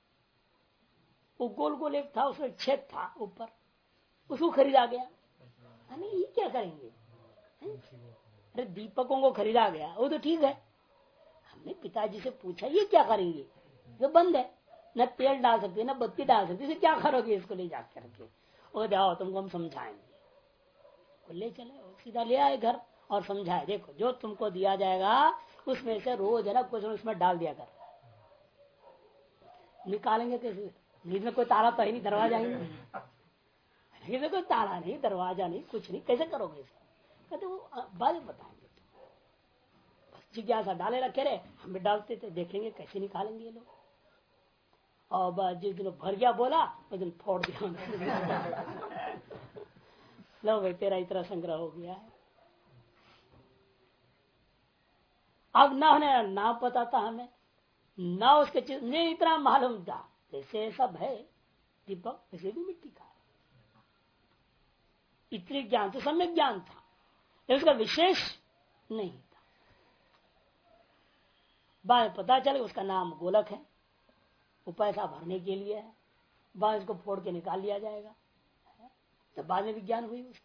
वो गोल गोल एक था, उसमें छेद था ऊपर, उसको खरीदा गया। अरे ये क्या करेंगे? अरे दीपकों को खरीदा गया, वो तो ठीक है। हमने पिताजी से पूछा ये क्या करेंगे? ये बंद है, न तेल डाल सकते न बत्ती डाल सकते, इसे क्या करोगे इसको ले जाकर के? वो जाओ तुमको हम समझाएंगे। ले चले, सीधा ले आए घर और समझाए, देखो जो तुमको दिया जाएगा उसमें से रोज है ना कुछ उसमें डाल दिया कर। निकालेंगे कैसे? नींद में कोई ताला तो है नहीं, दरवाजा ही नहीं, कोई ताला नहीं, दरवाजा नहीं, कुछ नहीं, कैसे करोगे इसको? कहते वो बाद में बताएंगे। जिज्ञासा डाले रखे रहे, हम भी डालते थे, देखेंगे कैसे निकालेंगे ये लोग। और जिस दिन भर गया बोला उस दिन फोड़ दिया। लो भाई तेरा इतना संग्रह हो गया है। अब ना होने ना पता था हमें, ना उसके चीज नहीं इतना मालूम था। जैसे सब है दीपक, वैसे भी मिट्टी का इतनी ज्ञान तो सम्यक ज्ञान था, उसका विशेष नहीं था। बाद पता चले उसका नाम गोलक है, वो पैसा भरने के लिए है, बाद इसको फोड़ के निकाल लिया जाएगा, तो बाद में विज्ञान हुई उसकी।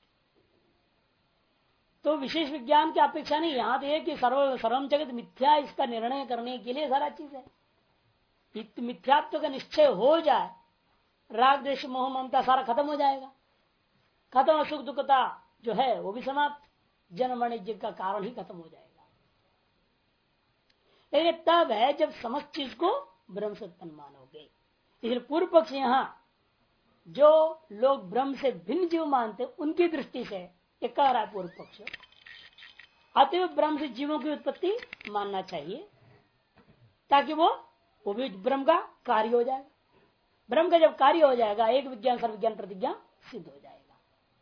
तो विशेष विज्ञान की अपेक्षा नहीं, यहाँ तो एक कि सर्वम जगत मिथ्या, इसका निर्णय करने के लिए सारा चीज है। मिथ्यात्व का निश्चय हो जाए, राग द्वेष मोह ममता सारा खत्म हो जाएगा, खत्म, सुख दुखता जो है वो भी समाप्त, जन्म वाणिज्य का कारण ही खत्म हो जाएगा। लेकिन तब है जब समस्त चीज को ब्रह्म से उत्पन्न मानोगे। इसलिए पूर्व पक्ष यहाँ जो लोग ब्रह्म से भिन्न जीव मानते उनकी दृष्टि से एक कह रहा है पूर्व पक्ष, अतएव ब्रह्म से जीवों की उत्पत्ति मानना चाहिए, ताकि वो भी ब्रह्म का कार्य हो जाएगा। ब्रह्म का जब कार्य हो जाएगा, एक विज्ञान सर्वविज्ञान प्रतिज्ञा सिद्ध हो जाएगा।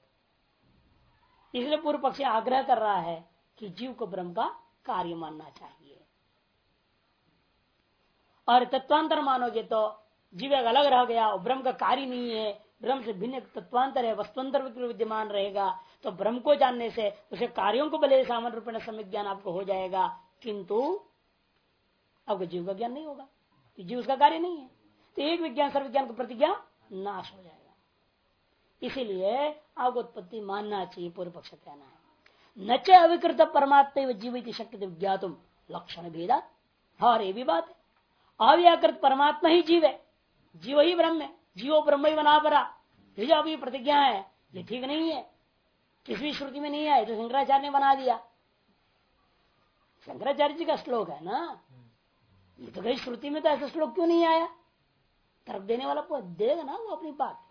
इसलिए पूर्व पक्षी आग्रह कर रहा है कि जीव को ब्रह्म का कार्य मानना चाहिए। और तत्वांतर मानोगे तो जीव एक अलग रह गया, ब्रह्म का कार्य नहीं है, ब्रह्म से भिन्न तत्वांतर है, वस्तुअंतर विद्यमान रहेगा। तो ब्रह्म को जानने से उसे कार्यों को भले सामान्य रूप में सम्यक ज्ञान आपको हो जाएगा, किंतु आपको जीव का ज्ञान नहीं होगा, जीव उसका कार्य नहीं है। तो एक विज्ञान सर्वविज्ञान की प्रतिज्ञा नाश हो जाएगा। इसीलिए आपको उत्पत्ति मानना चाहिए, पूर्व पक्ष कहना है। न च अविकृत परमात्मा जीवित शक्ति ज्ञातुम लक्षण भेदा। और ये भी बात है, अव्याकृत परमात्मा ही जीव है, जीव ही ब्रह्म है, जीवो ब्रह्म ही बना पड़ा, ये जो अभी प्रतिज्ञा है ये ठीक नहीं है, किसी श्रुति में नहीं है, तो शंकराचार्य ने बना दिया। शंकराचार्य जी का श्लोक है ना, ये तो कहीं श्रुति में तो ऐसा श्लोक क्यों नहीं आया? तर्क देने वाला को देगा ना वो अपनी बात।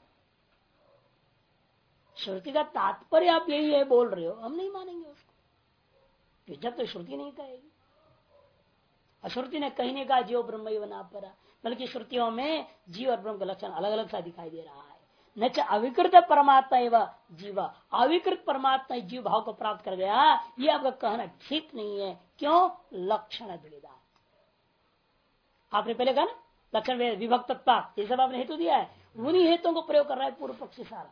श्रुति का तात्पर्य आप यही है बोल रहे हो, हम नहीं मानेंगे उसको जब तक श्रुति नहीं कहेगी। श्रुति ने कहीं नहीं कहा जीव ब्रह्म बना पड़ा, बल्कि श्रुतियों में जीव और ब्रह्म का लक्षण अलग अलग सा दिखाई दे रहा है। न च अविकृत परमात्मा एवं जीव, अविकृत परमात्मा जीव भाव को प्राप्त कर गया, ये आपका कहना ठीक नहीं है। क्यों? लक्षण भेदा। आपने पहले कहा ना लक्षण विभक्तत्व, ये सब आपने हेतु दिया है, उन्हीं हेतुओं को प्रयोग कर रहा है पूर्व पक्षी सारा।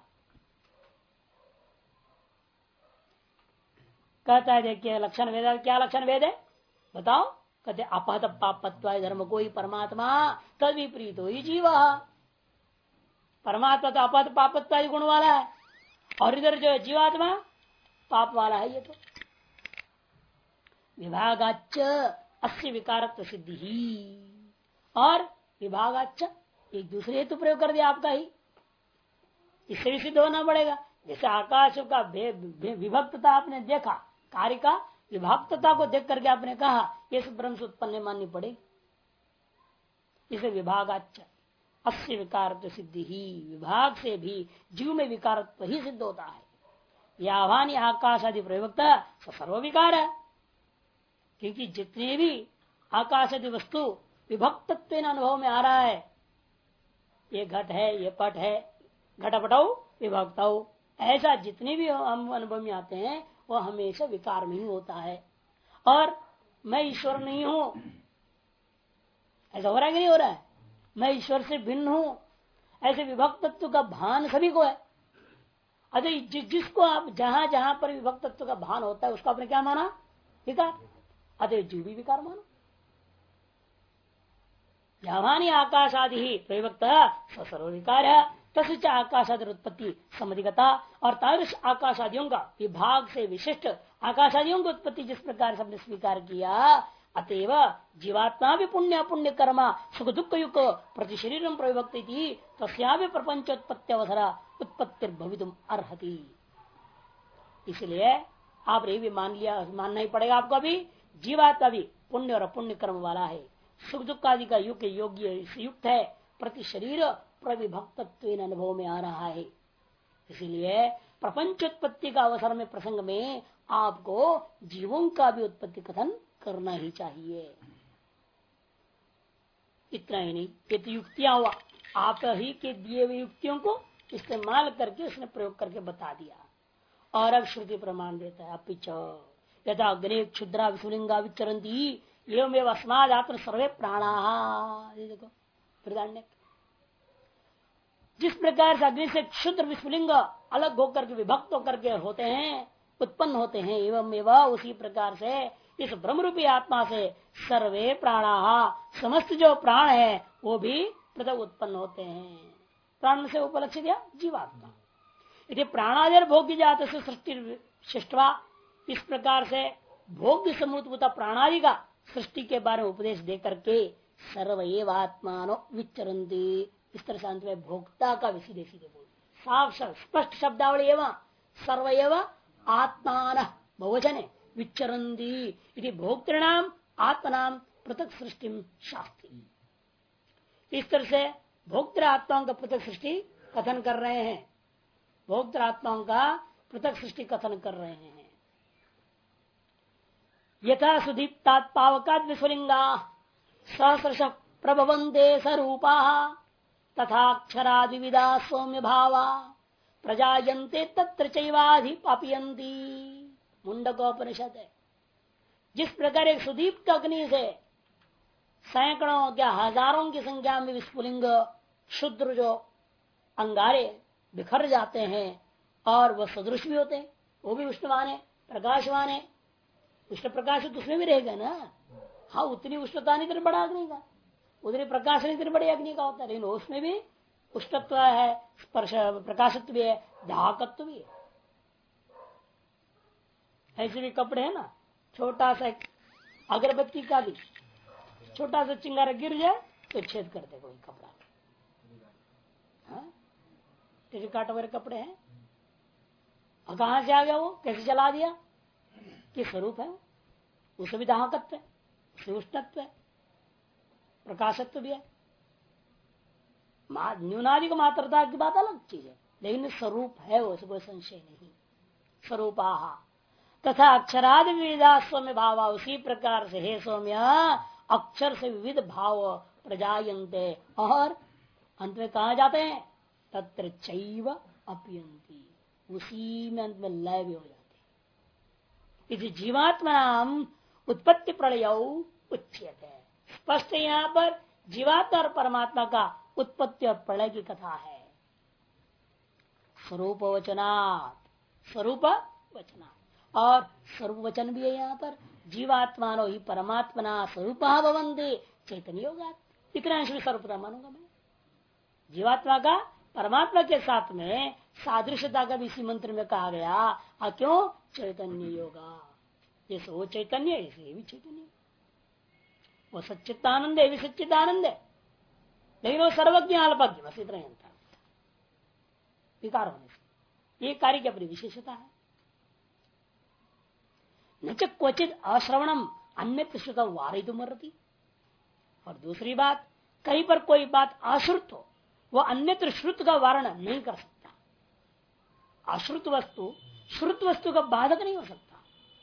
कहता है देखिए लक्षण वेद, क्या लक्षण वेद है बताओ? कहते अपहत पापत्वाय धर्म कोई परमात्मा तद विपरीत हो जीव। परमात्मा तो अपहत पापत्वाय गुण वाला है, और इधर जो है जीवात्मा पाप वाला है। ये तो विभागाच अस्य विकारत्व सिद्धि ही, और विभागाच एक दूसरे हेतु प्रयोग कर दिया आपका ही, इससे भी सिद्ध होना पड़ेगा। जैसे आकाश का विभक्तता आपने देखा, कार्य का विभक्तता को देख करके आपने कहा ये ब्रह्म से उत्पन्न माननी पड़ेगी। इसे विभागाच अस्य विकारत्व सिद्धि ही, विभाग से भी जीव में विकारत्व ही सिद्ध होता है। यावानी आकाश आदि प्रयोक्ता सर्व विकार है, क्योंकि जितने भी आकाश आदि वस्तु विभक्तत्व अनुभव में आ रहा है, ये घट है, ये पट है, घटपटाऊ विभक्ताऊ, ऐसा जितने भी हम अनुभव में आते हैं वो हमेशा विकार में ही होता है। और मैं ईश्वर नहीं हूं, ऐसा हो रहा है कि नहीं हो रहा है? मैं ईश्वर से भिन्न हूं, ऐसे विभक्त तत्व का भान सभी को है। अरे जिसको आप जहां जहां पर विभक्त तत्व का भान होता है उसको आपने क्या माना? विकार। अतः जीव भी विकार मानो। यावानी आकाश आदि ही प्रयुक्त सर्व विकार है, तस्च आकाश आदि उत्पत्ति समधिगता, और तादृश आकाश आदियों का विभाग से विशिष्ट आकाश आदियों की उत्पत्ति जिस प्रकार सबने स्वीकार किया, अतएव जीवात्मा भी पुण्य अपुण्य कर्मा सुख दुख युक्त प्रति शरीरम प्रविभक्ति थी, तस्या भी प्रपंचोत्पत्ति अवसरा उत्पत्ति भवितुम अर्हति। इसलिए आप ये भी मान लिया, मानना ही पड़ेगा आपको। अभी जीवात्मा भी पुण्य और अपुण्य कर्म वाला है, सुख दुख आदि का योग्य युक्त है, प्रति शरीर प्रविभक्तत्व अनुभव में आ रहा है। इसलिए प्रपंचोत्पत्ति का अवसर में प्रसंग में आपको जीवों का भी उत्पत्ति कथन करना ही चाहिए। इतना ही नहीं, ये तो युक्तियां हुआ, आप ही के दिए हुए युक्तियों को इस्तेमाल करके उसने प्रयोग करके बता दिया। और अब श्रुति प्रमाण देता है, अपिच यथा अग्नि क्षुद्रा विस्फुलिंगा विचरंती एवं अस्माद आत्म सर्वे प्राणा। देखो बृहदारण्यक, जिस प्रकार से अग्नि से क्षुद्र विस्फुलिंग अलग होकर के विभक्त होकर के होते हैं, उत्पन्न होते हैं, एवं एवं उसी प्रकार से इस ब्रह्मरूपी आत्मा से सर्वे प्राणा, समस्त जो प्राण है वो भी पृथक उत्पन्न होते हैं। प्राण से उपलक्ष्य दिया जीवात्मा। यदि प्राणादि भोग्य जात से सृष्टि शिष्टवा, इस प्रकार से भोग्य समूत प्राणादि का सृष्टि के बारे में उपदेश दे करके सर्व एव आत्मानो विचरंती, इस तरह से अंत में भोक्ता का भी सीधे सीधे बोल साफ स्पष्ट शब्दावली एवं सर्व एव आत्मान बहुवचन विचरंती भोक्तृणाम आत्मनाम पृथक सृष्टि शास्त्री। इस तरह से भोक्तृ आत्माओं का पृथक सृष्टि कथन कर रहे हैं, भोक्तृ आत्माओं का पृथक सृष्टि कथन कर रहे हैं। यथा सुदीप्तात् पावकात् विस्फुलिंगा सहस्रश प्रभवन्ते स्वरूपा तथा अक्षरादिविदा सौम्य भावा प्रजायन्ते तत्र चैवाधिपापयन्ति। मुंडकोपनिषद है। जिस प्रकार एक सुदीप्त अग्नि से सैकड़ों या हजारों की संख्या में विस्फुलिंग क्षुद्र जो अंगारे बिखर जाते हैं और वह सदृश भी होते हैं, वो भी उष्णवान है, प्रकाशवान है। उष्ण प्रकाश तो उसमें भी रहेगा ना। हाँ, उतनी उष्णता नहीं इतनी बड़ा अग्नि का, उतनी प्रकाश नहीं इतनी बड़ी अग्नि का होता है, लेकिन उसमें भी उष्णत्व है, स्पर्श प्रकाशत्व भी है, दाहकत्व भी है। ऐसे भी कपड़े है ना, छोटा सा अगरबत्ती का भी छोटा सा चिंगारा गिर जाए तो छेद कर दे कोई कपड़ा। हाँ, टेरिकॉट वगैरह कपड़े हैं, और कहां से आ गया वो, कैसे जला दिया, किस स्वरूप है, उसमें भी दाहकत्व है, उसमें उष्णत्व है। प्रकाशत्व भी है। न्यूनादि को मात्रता की बात अलग चीज है, लेकिन स्वरूप है वो, कोई संशय नहीं। स्वरूपा तथा अक्षरादि विविधा सौम्य भाव, उसी प्रकार से हे सौम्य अक्षर से विविध भाव प्रजायन्ते, और अंत में कहा जाते हैं तत्र चैव अपयंती, उसी में अंत में लय भी हो जाते। इस जीवात्मा उत्पत्ति प्रलय उच्यते, स्पष्ट यहाँ पर जीवात्मा और परमात्मा का उत्पत्ति और प्रलय की कथा है। स्वरूप वचनात्, स्वरूप वचना, और स्वरूप वचन भी है यहाँ पर। जीवात्मानो ही परमात्मना स्वरूप भवन्ति चैतन्य योगा, इतना अंश भी स्वरूपता मानूंगा मैं। जीवात्मा का परमात्मा के साथ में सादृश्यता का भी इसी मंत्र में कहा गया। क्यों? चैतन्य योगा, जैसे वो चैतन्य है इसे भी चैतन्य, वो सच्चिदानंद है भी सच्चिदानंद है, लेकिन वो सर्वज्ञ अल्पज्ञ, बस इतना ही अंतर, विकार होने से। ये कार्य की अपनी विशेषता है। न च क्वचित अश्रवणम अन्य श्रुत वारितुमर्हति, और दूसरी बात, कहीं पर कोई बात अश्रुत हो, वह अन्यत्र श्रुत का वारण नहीं कर सकता। अश्रुत वस्तु श्रुत वस्तु का बाधक नहीं हो सकता।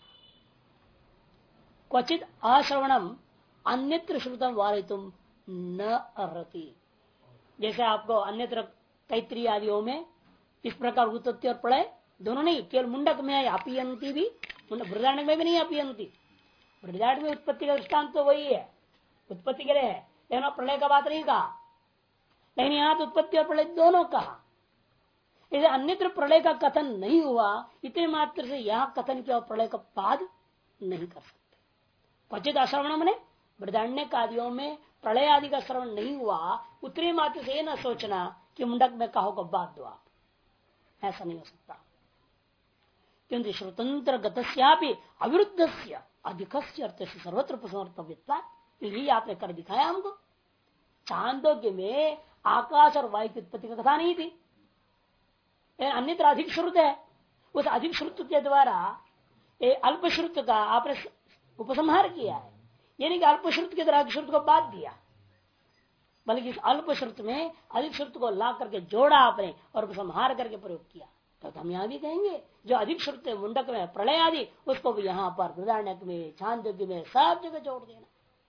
क्वचित अश्रवणम अन्यत्र श्रुतम वारितुम न अर्हति, जैसे आपको अन्यत्र तैत्रीय आदियों में इस प्रकार उत्पत्ति और प्रलय दोनों नहीं, केवल मुंडक में है अपीयंती भी, बृहदारण्यक में भी नहीं अपीयंती। बृहदारण्यक में उत्पत्ति का दृष्टांत तो वही है, उत्पत्ति के लिए है, लेकिन प्रलय का बात नहीं कहा। लेकिन यहाँ तो उत्पत्ति और प्रलय दोनों कहा। इसे अन्यत्र प्रलय का कथन नहीं हुआ, इतने मात्र से यहाँ कथन किया प्रलय का पाद नहीं कर सकते। क्वचित अश्रवण में बृहदारण्यक आदियों में प्रलय आदि का श्रवण नहीं हुआ, उतने मात्र से न सोचना कि मुंडक में कहो को बात दो आप, ऐसा नहीं हो सकता। क्योंकि स्वतंत्र गतस्यापि अविरुद्ध अधिक अर्थ से सर्वत्र समर्थव्यता, यही आपने कर दिखाया हमको। चांदोग्य में आकाश और वायु की उत्पत्ति की कथा नहीं थी, अन्यत्र अधिक श्रुत है। उस अधिक श्रुत के द्वारा अल्प श्रुत का आपने उपसंहार किया है, यानी कि अल्प श्रुत के द्वारा अधिक श्रुत को बात दिया, बल्कि इस अल्प श्रुत में अधिक श्रुत को ला करके जोड़ा आपने और उपसंहार करके प्रयोग किया। तो हम यहाँ भी कहेंगे जो अधिक श्रुत मुंडक में प्रलय आदि, उसको भी यहाँ पर बृहदारण्यक में छांदोग्य में सब जगह जोड़ देना।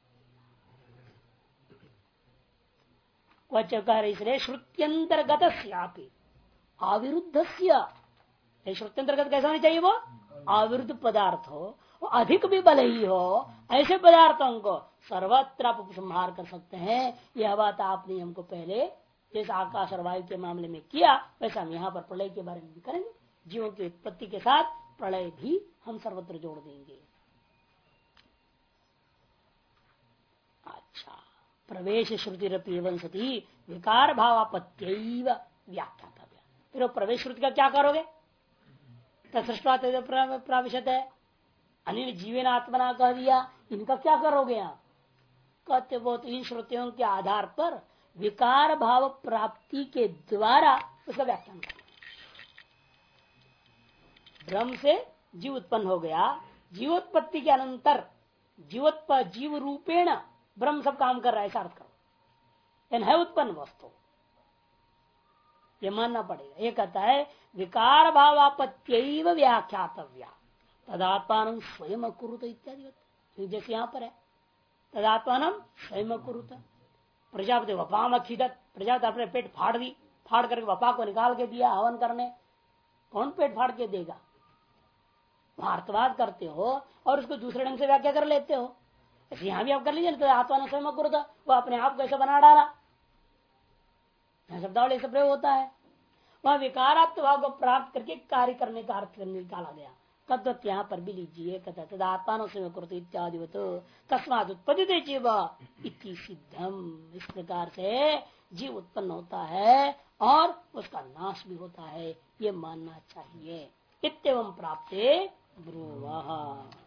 इसलिए श्रुत्यंतर्गत अविरुद्ध, श्रुत्यंतर्गत कैसा होना चाहिए? वो अविरुद्ध पदार्थ हो, वो अधिक भी भले ही हो, ऐसे पदार्थों को सर्वत्र आप उपसंहार कर सकते हैं। यह बात आपने हमको पहले जैसे आकाश और वायु के मामले में किया, वैसा हम यहाँ पर प्रलय के बारे में भी करेंगे। जीवों की उत्पत्ति के साथ प्रलय भी हम सर्वत्र जोड़ देंगे। अच्छा, प्रवेश श्रुति सती विकार भावापत्यैव व्याख्यातव्य। फिर प्रवेश श्रुति का क्या करोगे? तत्सृष्टा प्राविशत है, अन्य जीवन आत्मना कह दिया, इनका क्या करोगे आप? कहते वो तो इन श्रुतियों के आधार पर विकार भाव प्राप्ति के द्वारा उसका व्याख्यान करना। ब्रह्म से जीव उत्पन्न हो गया, जीवोत्पत्ति के अनंतर जीव रूपेण ब्रह्म सब काम कर रहा है, ऐसा अर्थ करो। है उत्पन्न वस्तु, ये मानना पड़ेगा। ये कहता है विकार भावापत्यैव व्याख्यातव्या तदात्मान स्वयं अकुरुत इत्यादि, जैसे यहाँ पर है तदात्मान स्वयं अकुरुत। प्रजापति वपाम खिदत, प्रजापति अपने पेट फाड़ दी, फाड़ करके वपा को निकाल के दिया हवन करने। कौन पेट फाड़ के देगा? अर्थवाद करते हो और उसको दूसरे ढंग से व्याख्या कर लेते हो। ऐसे यहाँ भी आप कर लीजिए, तो आत्मा स्वयं अकुरुत, वो अपने आप कैसे बना डाला, शब्दावली से प्रयोग होता है। वह विकारात्म भाव को प्राप्त करके कार्य करने का अर्थ निकाला गया। तद्वत यहाँ पर भी लीजिए, तदात्मान स्वयं अकुरुत इत्यादि तस्मात् उत्पत्ति जीव इति सिद्धम। इस प्रकार से जीव उत्पन्न होता है और उसका नाश भी होता है, ये मानना चाहिए। इत्येवं प्राप्ते ब्रूवः।